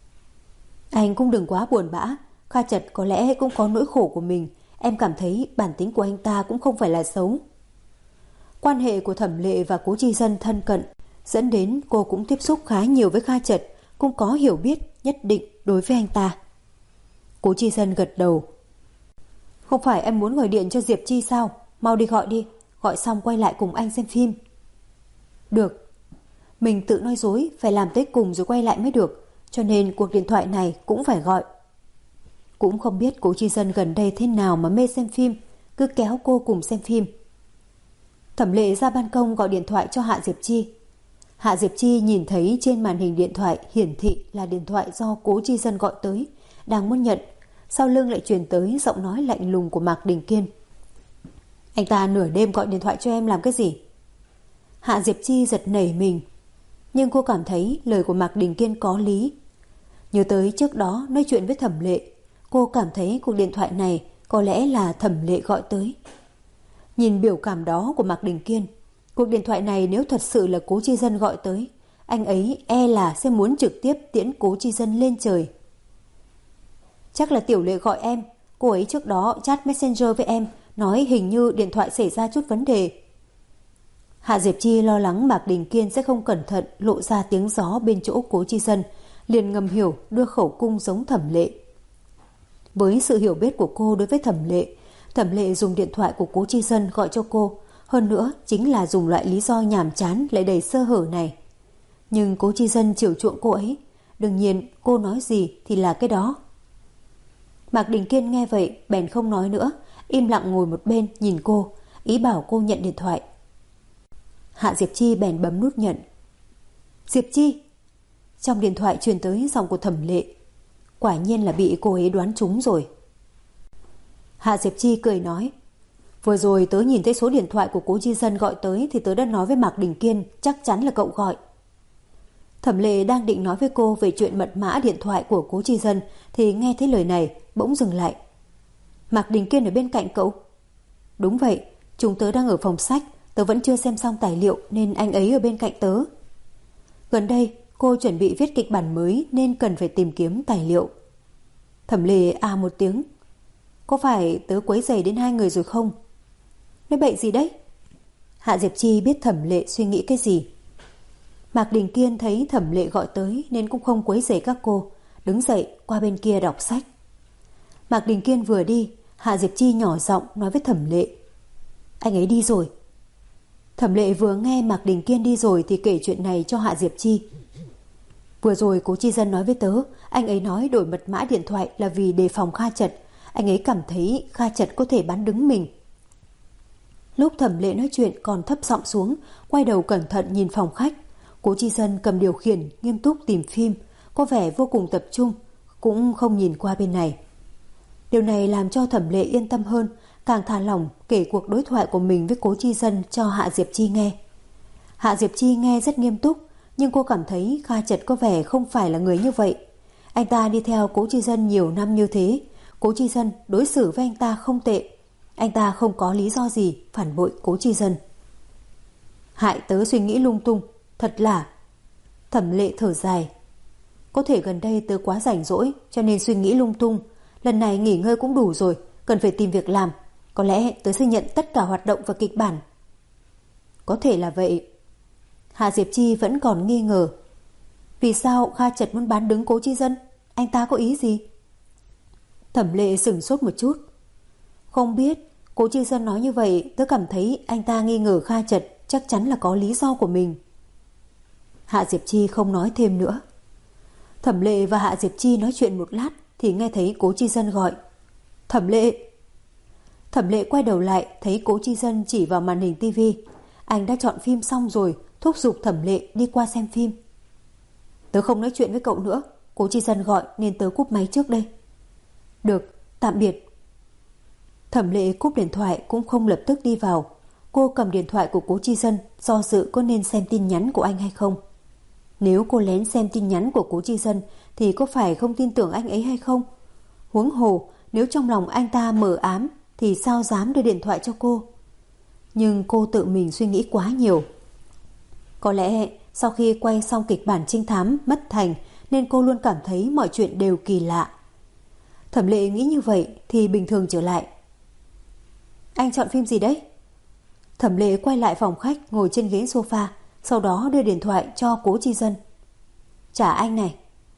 Anh cũng đừng quá buồn bã. Kha Chật có lẽ cũng có nỗi khổ của mình. Em cảm thấy bản tính của anh ta cũng không phải là xấu. Quan hệ của Thẩm Lệ và Cố Chi Dân thân cận, dẫn đến cô cũng tiếp xúc khá nhiều với Kha Chật, cũng có hiểu biết nhất định đối với anh ta. Cố Chi Dân gật đầu. Không phải em muốn gọi điện cho Diệp Chi sao? Mau đi gọi đi, gọi xong quay lại cùng anh xem phim. Được. Mình tự nói dối, phải làm tới cùng rồi quay lại mới được, cho nên cuộc điện thoại này cũng phải gọi. Cũng không biết Cố Chi Dân gần đây thế nào mà mê xem phim, cứ kéo cô cùng xem phim. Thẩm Lệ ra ban công gọi điện thoại cho Hạ Diệp Chi. Hạ Diệp Chi nhìn thấy trên màn hình điện thoại hiển thị là điện thoại do Cố Chi Dân gọi tới, đang muốn nhận, sau lưng lại truyền tới giọng nói lạnh lùng của Mạc Đình Kiên. Anh ta nửa đêm gọi điện thoại cho em làm cái gì? Hạ Diệp Chi giật nảy mình, nhưng cô cảm thấy lời của Mạc Đình Kiên có lý. Nhớ tới trước đó nói chuyện với Thẩm Lệ, cô cảm thấy cuộc điện thoại này có lẽ là Thẩm Lệ gọi tới. Nhìn biểu cảm đó của Mạc Đình Kiên, cuộc điện thoại này nếu thật sự là Cố Chi Dân gọi tới, anh ấy e là sẽ muốn trực tiếp tiễn Cố Chi Dân lên trời. Chắc là Tiểu Lệ gọi em, cô ấy trước đó chat Messenger với em, nói hình như điện thoại xảy ra chút vấn đề. Hạ Diệp Chi lo lắng Mạc Đình Kiên sẽ không cẩn thận lộ ra tiếng gió bên chỗ Cố Chi Dân, liền ngầm hiểu đưa khẩu cung giống Thẩm Lệ. Với sự hiểu biết của cô đối với Thẩm Lệ dùng điện thoại của Cố Chi Dân gọi cho cô, hơn nữa chính là dùng loại lý do nhàm chán lại đầy sơ hở này. Nhưng Cố Chi Dân chiều chuộng cô ấy, đương nhiên cô nói gì thì là cái đó. Mạc Đình Kiên nghe vậy bèn không nói nữa, im lặng ngồi một bên nhìn cô, ý bảo cô nhận điện thoại. Hạ Diệp Chi bèn bấm nút nhận. Diệp Chi! Trong điện thoại truyền tới giọng của Thẩm Lệ. Quả nhiên là bị cô ấy đoán trúng rồi. Hạ Diệp Chi cười nói, vừa rồi tớ nhìn thấy số điện thoại của Cố Chi Dân gọi tới thì tớ đã nói với Mạc Đình Kiên chắc chắn là cậu gọi. Thẩm Lệ đang định nói với cô về chuyện mật mã điện thoại của Cố Chi Dân thì nghe thấy lời này bỗng dừng lại. Mạc Đình Kiên ở bên cạnh cậu? Đúng vậy, chúng tớ đang ở phòng sách, tớ vẫn chưa xem xong tài liệu nên anh ấy ở bên cạnh tớ. Gần đây cô chuẩn bị viết kịch bản mới nên cần phải tìm kiếm tài liệu. Thẩm Lệ à một tiếng. Có phải tớ quấy rầy đến hai người rồi không? Nói bậy gì đấy? Hạ Diệp Chi biết Thẩm Lệ suy nghĩ cái gì. Mạc Đình Kiên thấy Thẩm Lệ gọi tới nên cũng không quấy rầy các cô, đứng dậy qua bên kia đọc sách. Mạc Đình Kiên vừa đi, Hạ Diệp Chi nhỏ giọng nói với Thẩm Lệ. Anh ấy đi rồi. Thẩm Lệ vừa nghe Mạc Đình Kiên đi rồi thì kể chuyện này cho Hạ Diệp Chi. Vừa rồi Cố Chi Dân nói với tớ, anh ấy nói đổi mật mã điện thoại là vì đề phòng Kha Chật. Anh ấy cảm thấy Kha Chật có thể bắn đứng mình. Lúc Thẩm Lệ nói chuyện còn thấp giọng xuống, quay đầu cẩn thận nhìn phòng khách. Cố Chi Dân cầm điều khiển nghiêm túc tìm phim, có vẻ vô cùng tập trung, cũng không nhìn qua bên này. Điều này làm cho Thẩm Lệ yên tâm hơn, càng thả lỏng kể cuộc đối thoại của mình với Cố Chi Dân cho Hạ Diệp Chi nghe. Hạ Diệp Chi nghe rất nghiêm túc, nhưng cô cảm thấy Kha Chật có vẻ không phải là người như vậy. Anh ta đi theo Cố Chi Dân nhiều năm như thế, Cố Chi Dân đối xử với anh ta không tệ. Anh ta không có lý do gì phản bội Cố Chi Dân. Hại tớ suy nghĩ lung tung, thật là... Thẩm Lệ thở dài. Có thể gần đây tớ quá rảnh rỗi cho nên suy nghĩ lung tung. Lần này nghỉ ngơi cũng đủ rồi, cần phải tìm việc làm. Có lẽ tớ sẽ nhận tất cả hoạt động và kịch bản. Có thể là vậy. Hạ Diệp Chi vẫn còn nghi ngờ. Vì sao Kha Chật muốn bán đứng Cố Chi Dân? Anh ta có ý gì? Thẩm Lệ sửng sốt một chút. Không biết, Cố Chi Dân nói như vậy, tớ cảm thấy anh ta nghi ngờ Kha Chật chắc chắn là có lý do của mình. Hạ Diệp Chi không nói thêm nữa. Thẩm Lệ và Hạ Diệp Chi nói chuyện một lát thì nghe thấy Cố Chi Dân gọi. Thẩm Lệ. Thẩm Lệ quay đầu lại thấy Cố Chi Dân chỉ vào màn hình tivi. Anh đã chọn phim xong rồi, thúc giục Thẩm Lệ đi qua xem phim. Tớ không nói chuyện với cậu nữa, Cố Chi Dân gọi nên tớ cúp máy trước đây. Được, tạm biệt. Thẩm Lệ cúp điện thoại cũng không lập tức đi vào. Cô cầm điện thoại của Cố Chi Dân, do dự có nên xem tin nhắn của anh hay không. Nếu cô lén xem tin nhắn của Cố Chi Dân thì có phải không tin tưởng anh ấy hay không? Huống hồ, nếu trong lòng anh ta mờ ám thì sao dám đưa điện thoại cho cô? Nhưng cô tự mình suy nghĩ quá nhiều. Có lẽ sau khi quay xong kịch bản trinh thám Mất Thành nên cô luôn cảm thấy mọi chuyện đều kỳ lạ. Thẩm Lệ nghĩ như vậy thì bình thường trở lại. Anh chọn phim gì đấy? Thẩm Lệ quay lại phòng khách ngồi trên ghế sofa, sau đó đưa điện thoại cho Cố Chi Dân. Trả anh này.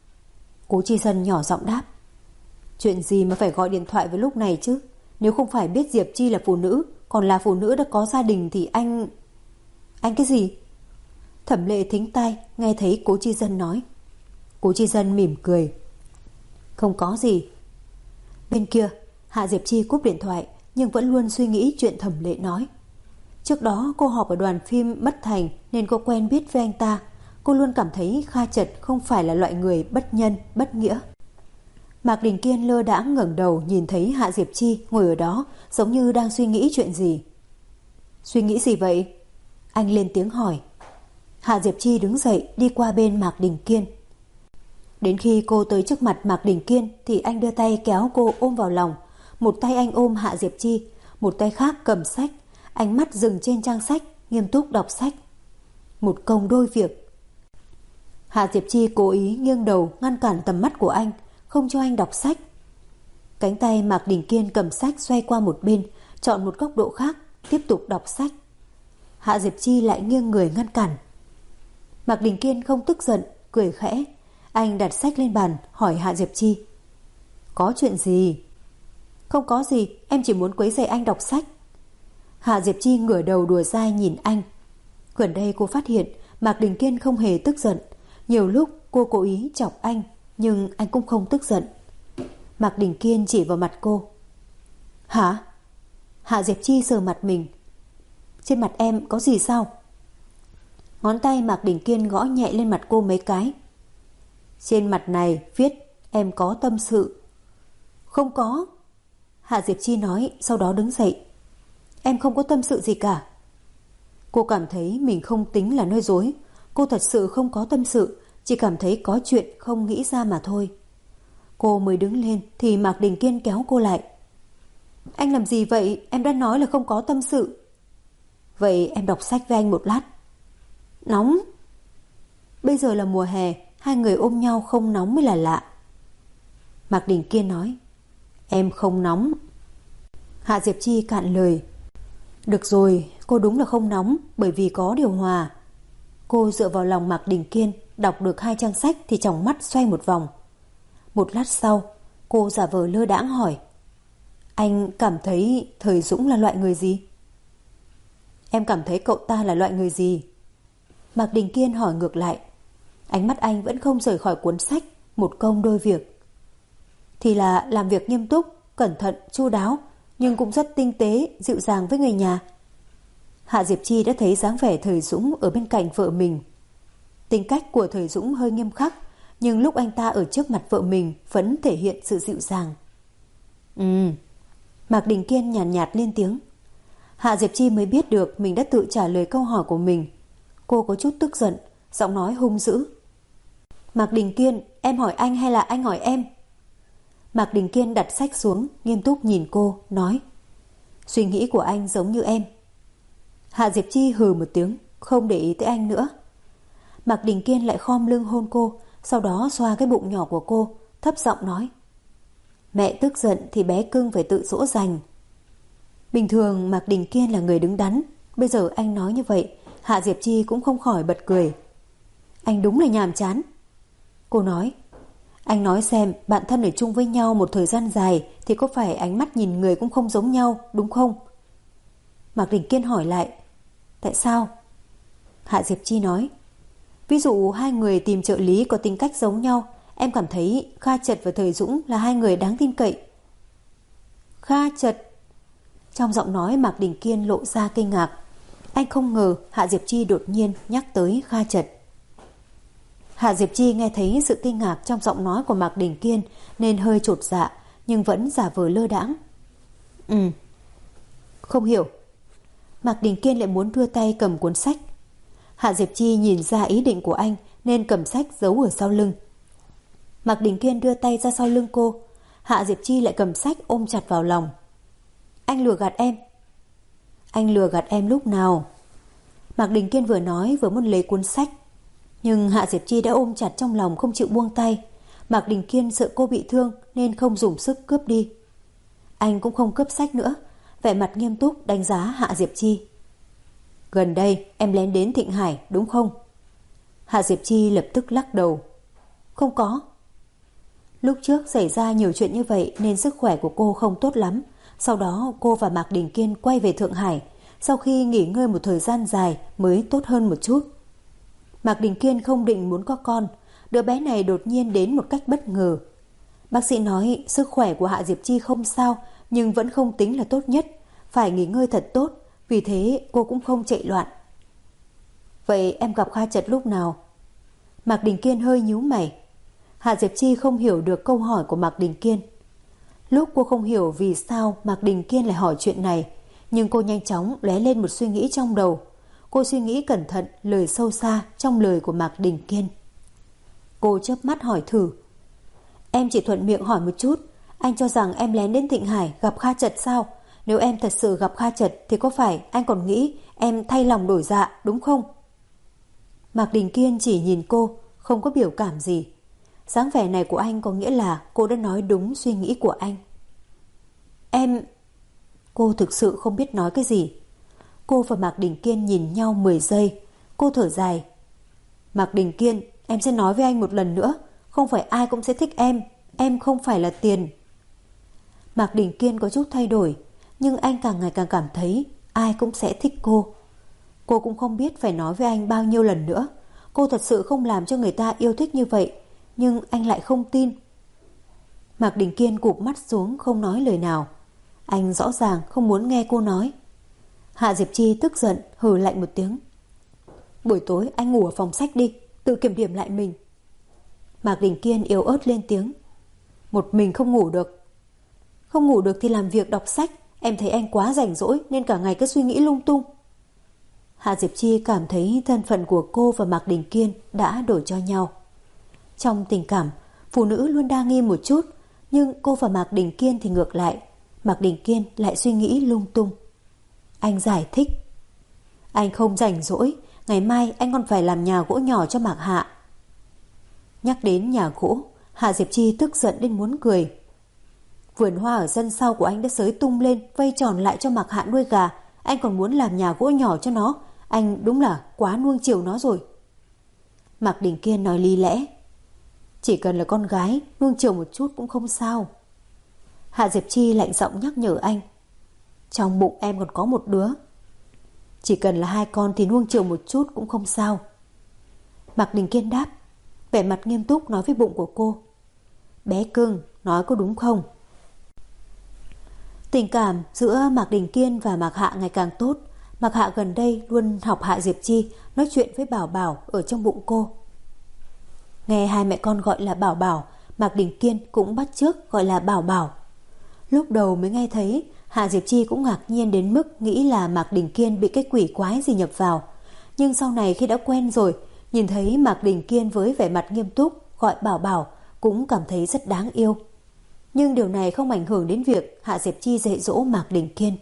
Cố Chi Dân nhỏ giọng đáp. Chuyện gì mà phải gọi điện thoại vào lúc này chứ? Nếu không phải biết Diệp Chi là phụ nữ, còn là phụ nữ đã có gia đình thì anh... Anh cái gì? Thẩm Lệ thính tai nghe thấy Cố Chi Dân nói. Cố Chi Dân mỉm cười. Không có gì. Bên kia, Hạ Diệp Chi cúp điện thoại nhưng vẫn luôn suy nghĩ chuyện Thẩm Lệ nói. Trước đó cô họp ở đoàn phim Mất Thành nên cô quen biết với anh ta. Cô luôn cảm thấy Kha Chật không phải là loại người bất nhân, bất nghĩa. Mạc Đình Kiên lơ đãng ngẩng đầu nhìn thấy Hạ Diệp Chi ngồi ở đó giống như đang suy nghĩ chuyện gì. Suy nghĩ gì vậy? Anh lên tiếng hỏi. Hạ Diệp Chi đứng dậy đi qua bên Mạc Đình Kiên. Đến khi cô tới trước mặt Mạc Đình Kiên thì anh đưa tay kéo cô ôm vào lòng. Một tay anh ôm Hạ Diệp Chi, một tay khác cầm sách. Ánh mắt dừng trên trang sách, nghiêm túc đọc sách. Một công đôi việc. Hạ Diệp Chi cố ý nghiêng đầu ngăn cản tầm mắt của anh, không cho anh đọc sách. Cánh tay Mạc Đình Kiên cầm sách xoay qua một bên, chọn một góc độ khác, tiếp tục đọc sách. Hạ Diệp Chi lại nghiêng người ngăn cản. Mạc Đình Kiên không tức giận, cười khẽ. Anh đặt sách lên bàn, hỏi Hạ Diệp Chi. Có chuyện gì? Không có gì, em chỉ muốn quấy rầy anh đọc sách. Hạ Diệp Chi ngửa đầu đùa dai nhìn anh. Gần đây cô phát hiện Mạc Đình Kiên không hề tức giận. Nhiều lúc cô cố ý chọc anh, nhưng anh cũng không tức giận. Mạc Đình Kiên chỉ vào mặt cô. Hả? Hạ Diệp Chi sờ mặt mình. Trên mặt em có gì sao? Ngón tay Mạc Đình Kiên gõ nhẹ lên mặt cô mấy cái. Trên mặt này viết em có tâm sự. Không có. Hạ Diệp Chi nói, sau đó đứng dậy. Em không có tâm sự gì cả. Cô cảm thấy mình không tính là nói dối. Cô thật sự không có tâm sự, chỉ cảm thấy có chuyện không nghĩ ra mà thôi. Cô mới đứng lên thì Mạc Đình Kiên kéo cô lại. Anh làm gì vậy? Em đã nói là không có tâm sự. Vậy em đọc sách với anh một lát. Nóng. Bây giờ là mùa hè, hai người ôm nhau không nóng mới là lạ. Mạc Đình Kiên nói. Em không nóng. Hạ Diệp Chi cạn lời. Được rồi, cô đúng là không nóng bởi vì có điều hòa. Cô dựa vào lòng Mạc Đình Kiên, đọc được 2 trang sách thì tròng mắt xoay một vòng. Một lát sau, cô giả vờ lơ đãng hỏi. Anh cảm thấy Thời Dũng là loại người gì? Em cảm thấy cậu ta là loại người gì? Mạc Đình Kiên hỏi ngược lại. Ánh mắt anh vẫn không rời khỏi cuốn sách Một công đôi việc. Thì là làm việc nghiêm túc, cẩn thận, chu đáo, nhưng cũng rất tinh tế, dịu dàng với người nhà. Hạ Diệp Chi đã thấy dáng vẻ Thời Dũng ở bên cạnh vợ mình. Tính cách của Thời Dũng hơi nghiêm khắc, nhưng lúc anh ta ở trước mặt vợ mình vẫn thể hiện sự dịu dàng. Mạc Đình Kiên nhàn nhạt lên tiếng. Hạ Diệp Chi mới biết được mình đã tự trả lời câu hỏi của mình. Cô có chút tức giận, giọng nói hung dữ. Mạc Đình Kiên, em hỏi anh hay là anh hỏi em? Mạc Đình Kiên đặt sách xuống, nghiêm túc nhìn cô, nói. Suy nghĩ của anh giống như em. Hạ Diệp Chi hừ một tiếng, không để ý tới anh nữa. Mạc Đình Kiên lại khom lưng hôn cô, sau đó xoa cái bụng nhỏ của cô, thấp giọng nói. Mẹ tức giận thì bé cưng phải tự dỗ dành. Bình thường Mạc Đình Kiên là người đứng đắn, bây giờ anh nói như vậy, Hạ Diệp Chi cũng không khỏi bật cười. Anh đúng là nhàm chán. Cô nói. Anh nói xem, bạn thân ở chung với nhau một thời gian dài thì có phải ánh mắt nhìn người cũng không giống nhau, đúng không? Mạc Đình Kiên hỏi lại. Tại sao? Hạ Diệp Chi nói. Ví dụ hai người tìm trợ lý có tính cách giống nhau, em cảm thấy Kha Chật và Thời Dũng là hai người đáng tin cậy. Kha Chật. Trong giọng nói Mạc Đình Kiên lộ ra kinh ngạc. Anh không ngờ Hạ Diệp Chi đột nhiên nhắc tới Kha Chật. Hạ Diệp Chi nghe thấy sự kinh ngạc trong giọng nói của Mạc Đình Kiên nên hơi chột dạ, nhưng vẫn giả vờ lơ đãng. Không hiểu. Mạc Đình Kiên lại muốn đưa tay cầm cuốn sách. Hạ Diệp Chi nhìn ra ý định của anh nên cầm sách giấu ở sau lưng. Mạc Đình Kiên đưa tay ra sau lưng cô, Hạ Diệp Chi lại cầm sách ôm chặt vào lòng. Anh lừa gạt em. Anh lừa gạt em lúc nào? Mạc Đình Kiên vừa nói vừa muốn lấy cuốn sách, nhưng Hạ Diệp Chi đã ôm chặt trong lòng không chịu buông tay. Mạc Đình Kiên sợ cô bị thương nên không dùng sức cướp đi. Anh cũng không cướp sách nữa, vẻ mặt nghiêm túc đánh giá Hạ Diệp Chi. Gần đây em lén đến Thịnh Hải đúng không? Hạ Diệp Chi lập tức lắc đầu. Không có. Lúc trước xảy ra nhiều chuyện như vậy nên sức khỏe của cô không tốt lắm. Sau đó cô và Mạc Đình Kiên quay về Thượng Hải. Sau khi nghỉ ngơi một thời gian dài mới tốt hơn một chút. Mạc Đình Kiên không định muốn có con. Đứa bé này đột nhiên đến một cách bất ngờ. Bác sĩ nói sức khỏe của Hạ Diệp Chi không sao, nhưng vẫn không tính là tốt nhất. Phải nghỉ ngơi thật tốt, vì thế cô cũng không chạy loạn. Vậy em gặp Kha Chật lúc nào? Mạc Đình Kiên hơi nhíu mày. Hạ Diệp Chi không hiểu được câu hỏi của Mạc Đình Kiên. Lúc cô không hiểu vì sao Mạc Đình Kiên lại hỏi chuyện này, nhưng cô nhanh chóng lóe lên một suy nghĩ trong đầu. Cô suy nghĩ cẩn thận lời sâu xa trong lời của Mạc Đình Kiên. Cô chớp mắt hỏi thử. Em chỉ thuận miệng hỏi một chút. Anh cho rằng em lén đến Thịnh Hải gặp Kha Chật sao? Nếu em thật sự gặp Kha Chật thì có phải anh còn nghĩ em thay lòng đổi dạ đúng không? Mạc Đình Kiên chỉ nhìn cô, không có biểu cảm gì. Dáng vẻ này của anh có nghĩa là cô đã nói đúng suy nghĩ của anh. Cô thực sự không biết nói cái gì. Cô và Mạc Đình Kiên nhìn nhau 10 giây. Cô thở dài. Mạc Đình Kiên, em sẽ nói với anh một lần nữa. Không phải ai cũng sẽ thích em. Em không phải là tiền. Mạc Đình Kiên có chút thay đổi, nhưng anh càng ngày càng cảm thấy ai cũng sẽ thích cô. Cô cũng không biết phải nói với anh bao nhiêu lần nữa. Cô thật sự không làm cho người ta yêu thích như vậy, nhưng anh lại không tin. Mạc Đình Kiên cụp mắt xuống không nói lời nào. Anh rõ ràng không muốn nghe cô nói. Hạ Diệp Chi tức giận hừ lạnh một tiếng. Buổi tối anh ngủ ở phòng sách đi, tự kiểm điểm lại mình. Mạc Đình Kiên yếu ớt lên tiếng. Một mình không ngủ được. Không ngủ được thì làm việc đọc sách. Em thấy anh quá rảnh rỗi nên cả ngày cứ suy nghĩ lung tung. Hạ Diệp Chi cảm thấy thân phận của cô và Mạc Đình Kiên đã đổi cho nhau. Trong tình cảm, phụ nữ luôn đa nghi một chút, nhưng cô và Mạc Đình Kiên thì ngược lại. Mạc Đình Kiên lại suy nghĩ lung tung. Anh giải thích. Anh không rảnh rỗi, ngày mai anh còn phải làm nhà gỗ nhỏ cho Mạc Hạ. Nhắc đến nhà gỗ, Hạ Diệp Chi tức giận đến muốn cười. Vườn hoa ở sân sau của anh đã xới tung lên, vây tròn lại cho Mạc Hạ nuôi gà. Anh còn muốn làm nhà gỗ nhỏ cho nó. Anh đúng là quá nuông chiều nó rồi. Mạc Đình Kiên nói lý lẽ. Chỉ cần là con gái, nuông chiều một chút cũng không sao. Hạ Diệp Chi lạnh giọng nhắc nhở anh. Trong bụng em còn có một đứa. Chỉ cần là 2 con thì nuông chiều một chút cũng không sao. Mạc Đình Kiên đáp, vẻ mặt nghiêm túc nói với bụng của cô. Bé cưng, nói có đúng không? Tình cảm giữa Mạc Đình Kiên và Mạc Hạ ngày càng tốt. Mạc Hạ gần đây luôn học Hạ Diệp Chi nói chuyện với Bảo Bảo ở trong bụng cô. Nghe hai mẹ con gọi là Bảo Bảo, Mạc Đình Kiên cũng bắt chước gọi là Bảo Bảo. Lúc đầu mới nghe thấy, Hạ Diệp Chi cũng ngạc nhiên đến mức nghĩ là Mạc Đình Kiên bị cái quỷ quái gì nhập vào. Nhưng sau này khi đã quen rồi, nhìn thấy Mạc Đình Kiên với vẻ mặt nghiêm túc gọi Bảo Bảo, cũng cảm thấy rất đáng yêu. Nhưng điều này không ảnh hưởng đến việc Hạ Diệp Chi dạy dỗ Mạc Đình Kiên.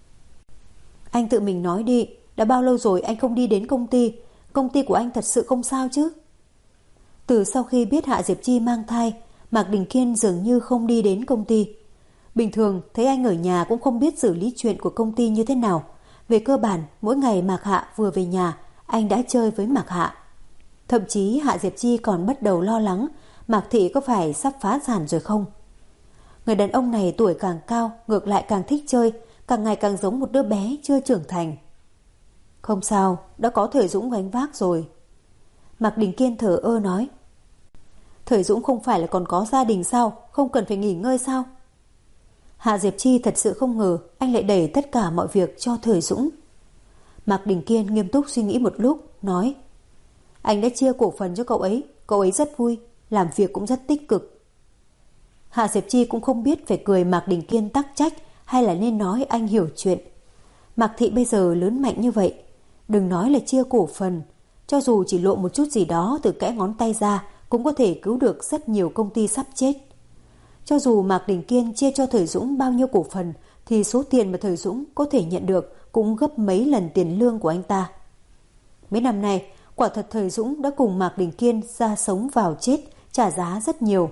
Anh tự mình nói đi, đã bao lâu rồi anh không đi đến công ty? Công ty của anh thật sự không sao chứ? Từ sau khi biết Hạ Diệp Chi mang thai, Mạc Đình Kiên dường như không đi đến công ty. Bình thường thấy anh ở nhà cũng không biết xử lý chuyện của công ty như thế nào. Về cơ bản, mỗi ngày Mạc Hạ vừa về nhà, anh đã chơi với Mạc Hạ. Thậm chí Hạ Diệp Chi còn bắt đầu lo lắng Mạc Thị có phải sắp phá sản rồi không. Người đàn ông này tuổi càng cao, ngược lại càng thích chơi, càng ngày càng giống một đứa bé chưa trưởng thành. Không sao, đã có Thời Dũng gánh vác rồi. Mạc Đình Kiên thở ơ nói. Thời Dũng không phải là còn có gia đình sao, không cần phải nghỉ ngơi sao? Hạ Diệp Chi thật sự không ngờ anh lại đẩy tất cả mọi việc cho Thời Dũng. Mạc Đình Kiên nghiêm túc suy nghĩ một lúc, nói. Anh đã chia cổ phần cho cậu ấy rất vui, làm việc cũng rất tích cực. Hạ Diệp Chi cũng không biết phải cười Mạc Đình Kiên tắc trách hay là nên nói anh hiểu chuyện. Mạc Thị bây giờ lớn mạnh như vậy, đừng nói là chia cổ phần, cho dù chỉ lộ một chút gì đó từ kẽ ngón tay ra cũng có thể cứu được rất nhiều công ty sắp chết. Cho dù Mạc Đình Kiên chia cho Thời Dũng bao nhiêu cổ phần thì số tiền mà Thời Dũng có thể nhận được cũng gấp mấy lần tiền lương của anh ta. Mấy năm nay, quả thật Thời Dũng đã cùng Mạc Đình Kiên ra sống vào chết, trả giá rất nhiều.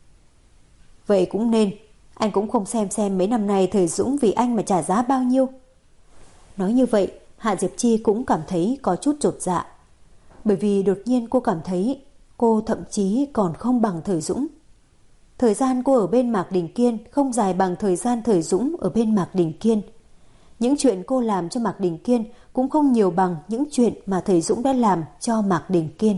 Vậy cũng nên, anh cũng không xem mấy năm nay Thời Dũng vì anh mà trả giá bao nhiêu. Nói như vậy, Hạ Diệp Chi cũng cảm thấy có chút chột dạ. Bởi vì đột nhiên cô cảm thấy cô thậm chí còn không bằng Thời Dũng. Thời gian cô ở bên Mạc Đình Kiên không dài bằng thời gian Thời Dũng ở bên Mạc Đình Kiên. Những chuyện cô làm cho Mạc Đình Kiên cũng không nhiều bằng những chuyện mà Thời Dũng đã làm cho Mạc Đình Kiên.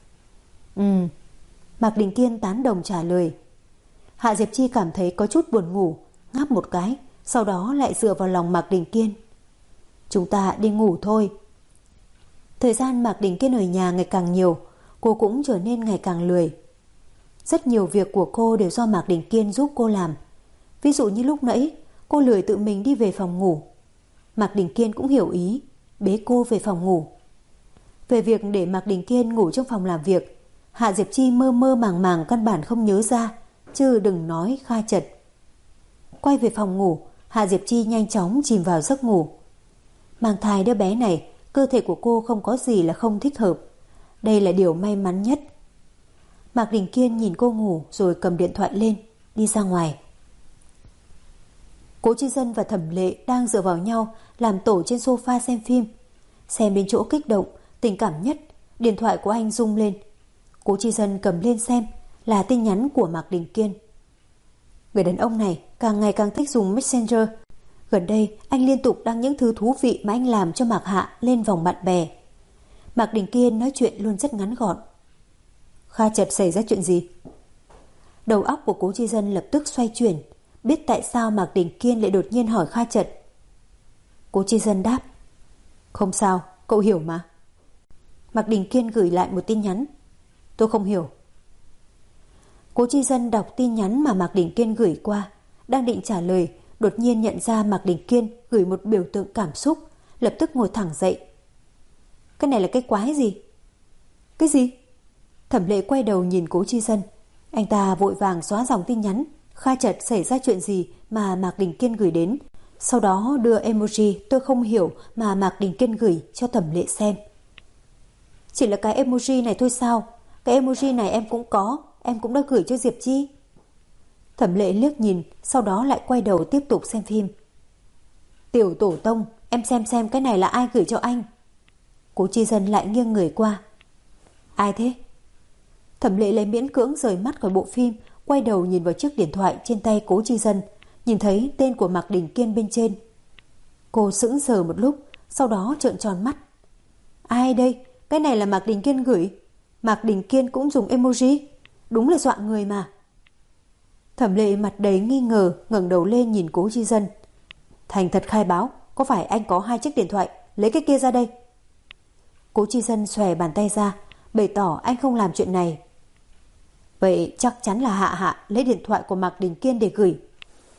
Mạc Đình Kiên tán đồng trả lời. Hạ Diệp Chi cảm thấy có chút buồn ngủ, ngáp một cái, sau đó lại dựa vào lòng Mạc Đình Kiên. Chúng ta đi ngủ thôi. Thời gian Mạc Đình Kiên ở nhà ngày càng nhiều, cô cũng trở nên ngày càng lười. Rất nhiều việc của cô đều do Mạc Đình Kiên giúp cô làm. Ví dụ như lúc nãy, cô lười tự mình đi về phòng ngủ. Mạc Đình Kiên cũng hiểu ý, bế cô về phòng ngủ. Về việc để Mạc Đình Kiên ngủ trong phòng làm việc, Hạ Diệp Chi mơ mơ màng màng căn bản không nhớ ra, chứ đừng nói Kha Chật. Quay về phòng ngủ, Hạ Diệp Chi nhanh chóng chìm vào giấc ngủ. Mang thai đứa bé này, cơ thể của cô không có gì là không thích hợp. Đây là điều may mắn nhất. Mạc Đình Kiên nhìn cô ngủ rồi cầm điện thoại lên, đi ra ngoài. Cố Chi Dân và Thẩm Lệ đang dựa vào nhau làm tổ trên sofa xem phim. Xem đến chỗ kích động, tình cảm nhất, điện thoại của anh rung lên. Cố Chi Dân cầm lên xem, là tin nhắn của Mạc Đình Kiên. Người đàn ông này càng ngày càng thích dùng Messenger. Gần đây anh liên tục đăng những thứ thú vị mà anh làm cho Mạc Hạ lên vòng bạn bè. Mạc Đình Kiên nói chuyện luôn rất ngắn gọn. Kha Chật xảy ra chuyện gì? Đầu óc của Cố Chi Dân lập tức xoay chuyển, biết tại sao Mạc Đình Kiên lại đột nhiên hỏi Kha Chật. Cố Chi Dân đáp. Không sao, cậu hiểu mà. Mạc Đình Kiên gửi lại một tin nhắn. Tôi không hiểu. Cố Chi Dân đọc tin nhắn mà Mạc Đình Kiên gửi qua, đang định trả lời, đột nhiên nhận ra Mạc Đình Kiên gửi một biểu tượng cảm xúc, lập tức ngồi thẳng dậy. Cái này là cái quái gì? Cái gì? Thẩm Lệ quay đầu nhìn Cố Chi Dân. Anh ta vội vàng xóa dòng tin nhắn Kha Chật xảy ra chuyện gì mà Mạc Đình Kiên gửi đến, sau đó đưa emoji tôi không hiểu mà Mạc Đình Kiên gửi cho Thẩm Lệ xem. Chỉ là cái emoji này thôi sao? Cái emoji này em cũng có, em cũng đã gửi cho Diệp Chi. Thẩm Lệ liếc nhìn, sau đó lại quay đầu tiếp tục xem phim. Tiểu tổ tông, em xem cái này là ai gửi cho anh? Cố Chi Dân lại nghiêng người qua. Ai thế? Thẩm Lệ lấy miễn cưỡng rời mắt khỏi bộ phim, quay đầu nhìn vào chiếc điện thoại trên tay Cố Chi Dân, nhìn thấy tên của Mạc Đình Kiên bên trên. Cô sững sờ một lúc, sau đó trợn tròn mắt. Ai đây? Cái này là Mạc Đình Kiên gửi. Mạc Đình Kiên cũng dùng emoji. Đúng là dọa người mà. Thẩm Lệ mặt đầy nghi ngờ, ngẩng đầu lên nhìn Cố Chi Dân. Thành thật khai báo, có phải anh có 2 chiếc điện thoại, lấy cái kia ra đây. Cố Chi Dân xòe bàn tay ra, bày tỏ anh không làm chuyện này. Vậy chắc chắn là Hạ lấy điện thoại của Mạc Đình Kiên để gửi.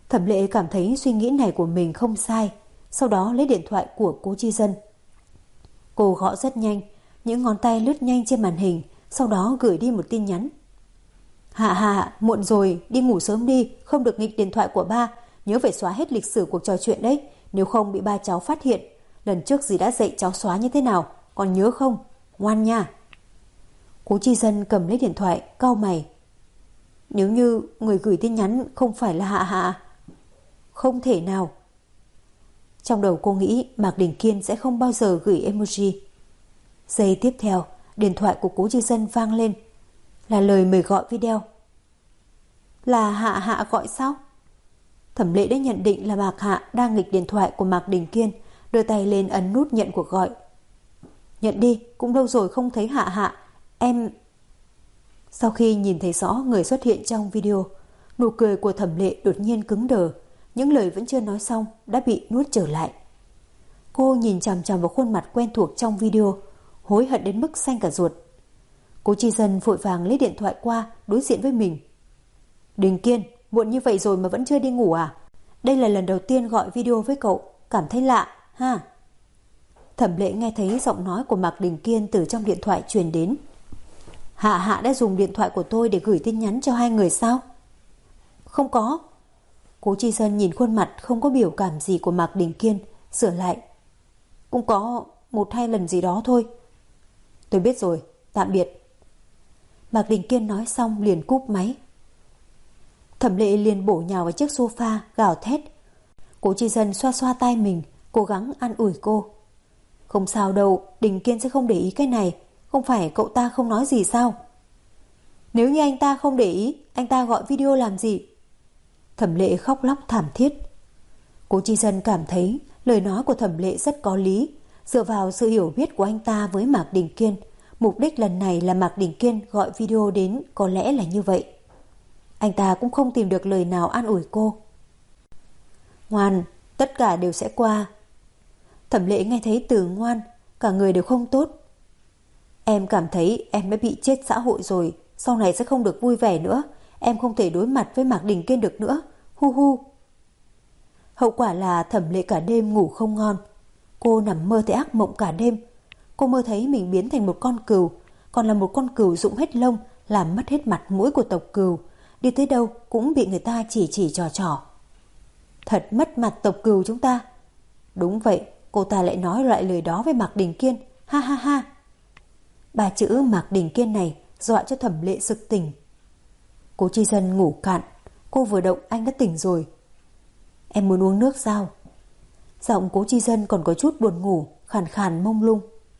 Thẩm Lệ cảm thấy suy nghĩ này của mình không sai, sau đó lấy điện thoại của Cố Chi Dân. Cô gõ rất nhanh, những ngón tay lướt nhanh trên màn hình, sau đó gửi đi một tin nhắn. Hạ Hạ, muộn rồi, đi ngủ sớm đi, không được nghịch điện thoại của ba, nhớ phải xóa hết lịch sử cuộc trò chuyện đấy, nếu không bị ba cháu phát hiện. Lần trước dì đã dạy cháu xóa như thế nào, còn nhớ không? Ngoan nha. Cố Chi Dân cầm lấy điện thoại, cau mày. Nếu như người gửi tin nhắn không phải là Hạ Hạ, không thể nào. Trong đầu cô nghĩ Mạc Đình Kiên sẽ không bao giờ gửi emoji. Giây tiếp theo, điện thoại của Cố Chi Dân vang lên, là lời mời gọi video. Là Hạ Hạ gọi sao? Thẩm Lệ đã nhận định là Mạc Hạ đang nghịch điện thoại của Mạc Đình Kiên, đưa tay lên ấn nút nhận cuộc gọi. Nhận đi, cũng lâu rồi không thấy Hạ Hạ, em... Sau khi nhìn thấy rõ người xuất hiện trong video, nụ cười của Thẩm Lệ đột nhiên cứng đờ, những lời vẫn chưa nói xong đã bị nuốt trở lại. Cô nhìn chằm chằm vào khuôn mặt quen thuộc trong video, hối hận đến mức xanh cả ruột. Cố Chi Dân vội vàng lấy điện thoại qua đối diện với mình. Đình Kiên, muộn như vậy rồi mà vẫn chưa đi ngủ à? Đây là lần đầu tiên gọi video với cậu, cảm thấy lạ, ha? Thẩm Lệ nghe thấy giọng nói của Mạc Đình Kiên từ trong điện thoại truyền đến. Hạ Hạ đã dùng điện thoại của tôi để gửi tin nhắn cho hai người sao? Không có. Cố Chi Dân nhìn khuôn mặt không có biểu cảm gì của Mạc Đình Kiên, sửa lại. Cũng có 1-2 lần gì đó thôi. Tôi biết rồi, tạm biệt. Mạc Đình Kiên nói xong liền cúp máy. Thẩm Lệ liền bổ nhào vào chiếc sofa, gào thét. Cố Chi Dân xoa xoa tai mình, cố gắng an ủi cô. Không sao đâu, Đình Kiên sẽ không để ý cái này. Không phải cậu ta không nói gì sao? Nếu như anh ta không để ý, anh ta gọi video làm gì? Thẩm Lệ khóc lóc thảm thiết. Cố Chi Dân cảm thấy lời nói của Thẩm Lệ rất có lý. Dựa vào sự hiểu biết của anh ta với Mạc Đình Kiên, mục đích lần này là Mạc Đình Kiên gọi video đến, có lẽ là như vậy. Anh ta cũng không tìm được lời nào an ủi cô. Ngoan, tất cả đều sẽ qua. Thẩm Lệ nghe thấy từ ngoan, cả người đều không tốt. Em cảm thấy em đã bị chết xã hội rồi, sau này sẽ không được vui vẻ nữa. Em không thể đối mặt với Mạc Đình Kiên được nữa. Hu hu. Hậu quả là Thẩm Lệ cả đêm ngủ không ngon. Cô nằm mơ thấy ác mộng cả đêm. Cô mơ thấy mình biến thành một con cừu, còn là một con cừu rụng hết lông, làm mất hết mặt mũi của tộc cừu. Đi tới đâu cũng bị người ta chỉ trò trò. Thật mất mặt tộc cừu chúng ta. Đúng vậy, cô ta lại nói loại lời đó với Mạc Đình Kiên. Ha ha ha. Ba chữ Mạc Đình Kiên này dọa cho Thẩm Lệ sực tỉnh. Cố Chi Dân ngủ cạn. Cô vừa động anh đã tỉnh rồi. Em muốn uống nước sao? Giọng Cố Chi Dân còn có chút buồn ngủ, khàn khàn mông lung.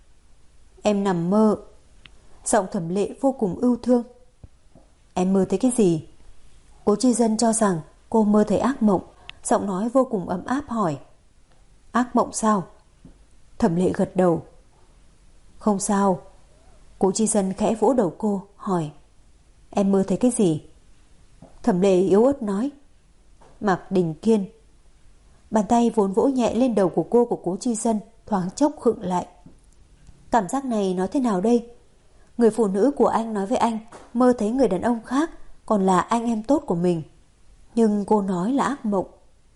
Em nằm mơ. Giọng Thẩm Lệ vô cùng ưu thương. Em mơ thấy cái gì? Cố Chi Dân cho rằng cô mơ thấy ác mộng, giọng nói vô cùng ấm áp hỏi. Ác mộng sao? Thẩm Lệ gật đầu. Không sao. Cố Chi Dân khẽ vỗ đầu cô, hỏi. Em mơ thấy cái gì? Thẩm Lệ yếu ớt nói. Mạc Đình Kiên. Bàn tay vốn vỗ nhẹ lên đầu của cô của Cố Chi Dân thoáng chốc khựng lại. Cảm giác này nói thế nào đây? Người phụ nữ của anh nói với anh mơ thấy người đàn ông khác, còn là anh em tốt của mình. Nhưng cô nói là ác mộng.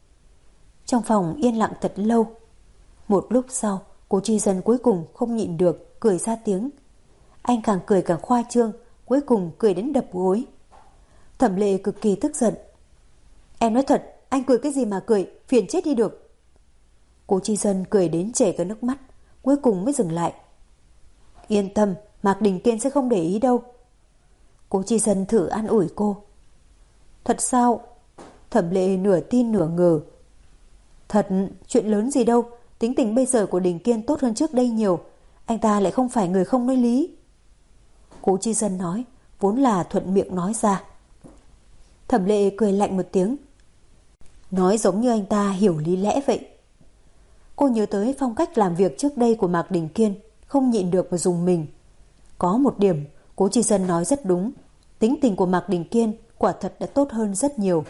Trong phòng yên lặng thật lâu. Một lúc sau, Cố Chi Dân cuối cùng không nhịn được, cười ra tiếng. Anh càng cười càng khoa trương, cuối cùng cười đến đập gối. Thẩm Lệ cực kỳ tức giận. Em nói thật, anh cười cái gì mà cười, phiền chết đi được. Cố Chi Dân cười đến chảy cả nước mắt, cuối cùng mới dừng lại. Yên tâm, Mạc Đình Kiên sẽ không để ý đâu. Cố Chi Dân thử an ủi cô. Thật sao? Thẩm Lệ nửa tin nửa ngờ. Thật, chuyện lớn gì đâu, tính tình bây giờ của Đình Kiên tốt hơn trước đây nhiều. Anh ta lại không phải người không nói lý. Cố Chi Dân nói, vốn là thuận miệng nói ra. Thẩm Lệ cười lạnh một tiếng. Nói giống như anh ta hiểu lý lẽ vậy. Cô nhớ tới phong cách làm việc trước đây của Mạc Đình Kiên, không nhịn được mà dùng mình. Có một điểm, Cố Chi Dân nói rất đúng. Tính tình của Mạc Đình Kiên quả thật đã tốt hơn rất nhiều.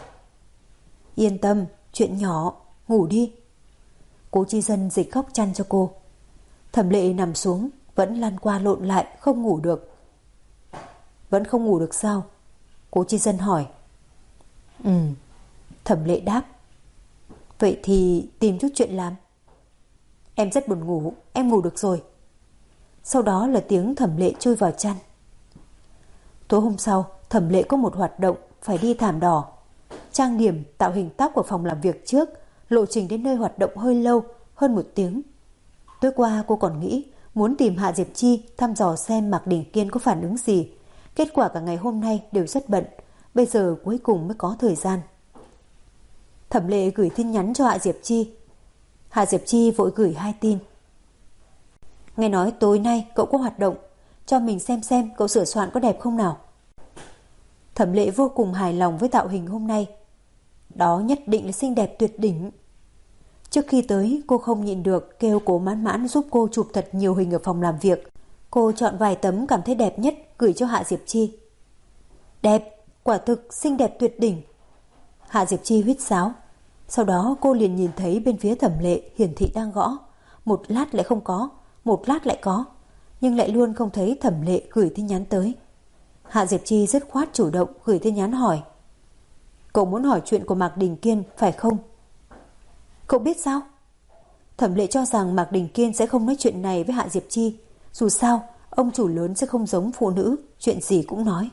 Yên tâm, chuyện nhỏ, ngủ đi. Cố Chi Dân dịch khóc chăn cho cô. Thẩm Lệ nằm xuống, vẫn lăn qua lộn lại, không ngủ được. Vẫn không ngủ được sao? Cố Chi Dân hỏi. Thẩm Lệ đáp. Vậy thì tìm chút chuyện làm. Em rất buồn ngủ, em ngủ được rồi. Sau đó là tiếng Thẩm Lệ chui vào chăn. Tối hôm sau, Thẩm Lệ có một hoạt động phải đi thảm đỏ. Trang điểm, tạo hình tóc của phòng làm việc trước, lộ trình đến nơi hoạt động hơi lâu, hơn 1 tiếng. Tối qua cô còn nghĩ muốn tìm Hạ Diệp Chi thăm dò xem Mạc Đình Kiên có phản ứng gì. Kết quả cả ngày hôm nay đều rất bận, bây giờ cuối cùng mới có thời gian. Thẩm Lệ gửi tin nhắn cho Hạ Diệp Chi. Hạ Diệp Chi vội gửi 2 tin. Nghe nói tối nay cậu có hoạt động, cho mình xem cậu sửa soạn có đẹp không nào. Thẩm Lệ vô cùng hài lòng với tạo hình hôm nay. Đó nhất định là xinh đẹp tuyệt đỉnh. Trước khi tới, cô không nhịn được kêu Cố Mãn Mãn giúp cô chụp thật nhiều hình ở phòng làm việc. Cô chọn vài tấm cảm thấy đẹp nhất gửi cho Hạ Diệp Chi. Đẹp, quả thực xinh đẹp tuyệt đỉnh. Hạ Diệp Chi huýt sáo. Sau đó cô liền nhìn thấy bên phía Thẩm Lệ hiển thị đang gõ. Một lát lại không có, một lát lại có, nhưng lại luôn không thấy Thẩm Lệ gửi tin nhắn tới. Hạ Diệp Chi dứt khoát chủ động gửi tin nhắn hỏi. Cậu muốn hỏi chuyện của Mạc Đình Kiên phải không? Cậu biết sao? Thẩm Lệ cho rằng Mạc Đình Kiên sẽ không nói chuyện này với Hạ Diệp Chi. Dù sao, ông chủ lớn sẽ không giống phụ nữ, chuyện gì cũng nói.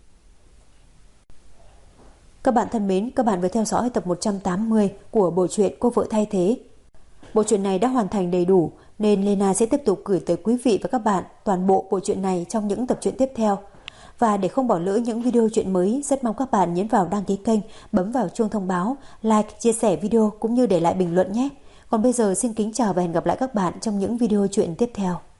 Các bạn thân mến, các bạn vừa theo dõi tập 180 của bộ truyện Cô Vợ Thay Thế. Bộ truyện này đã hoàn thành đầy đủ nên Lena sẽ tiếp tục gửi tới quý vị và các bạn toàn bộ bộ truyện này trong những tập truyện tiếp theo. Và để không bỏ lỡ những video truyện mới, rất mong các bạn nhấn vào đăng ký kênh, bấm vào chuông thông báo, like, chia sẻ video cũng như để lại bình luận nhé. Còn bây giờ xin kính chào và hẹn gặp lại các bạn trong những video truyện tiếp theo.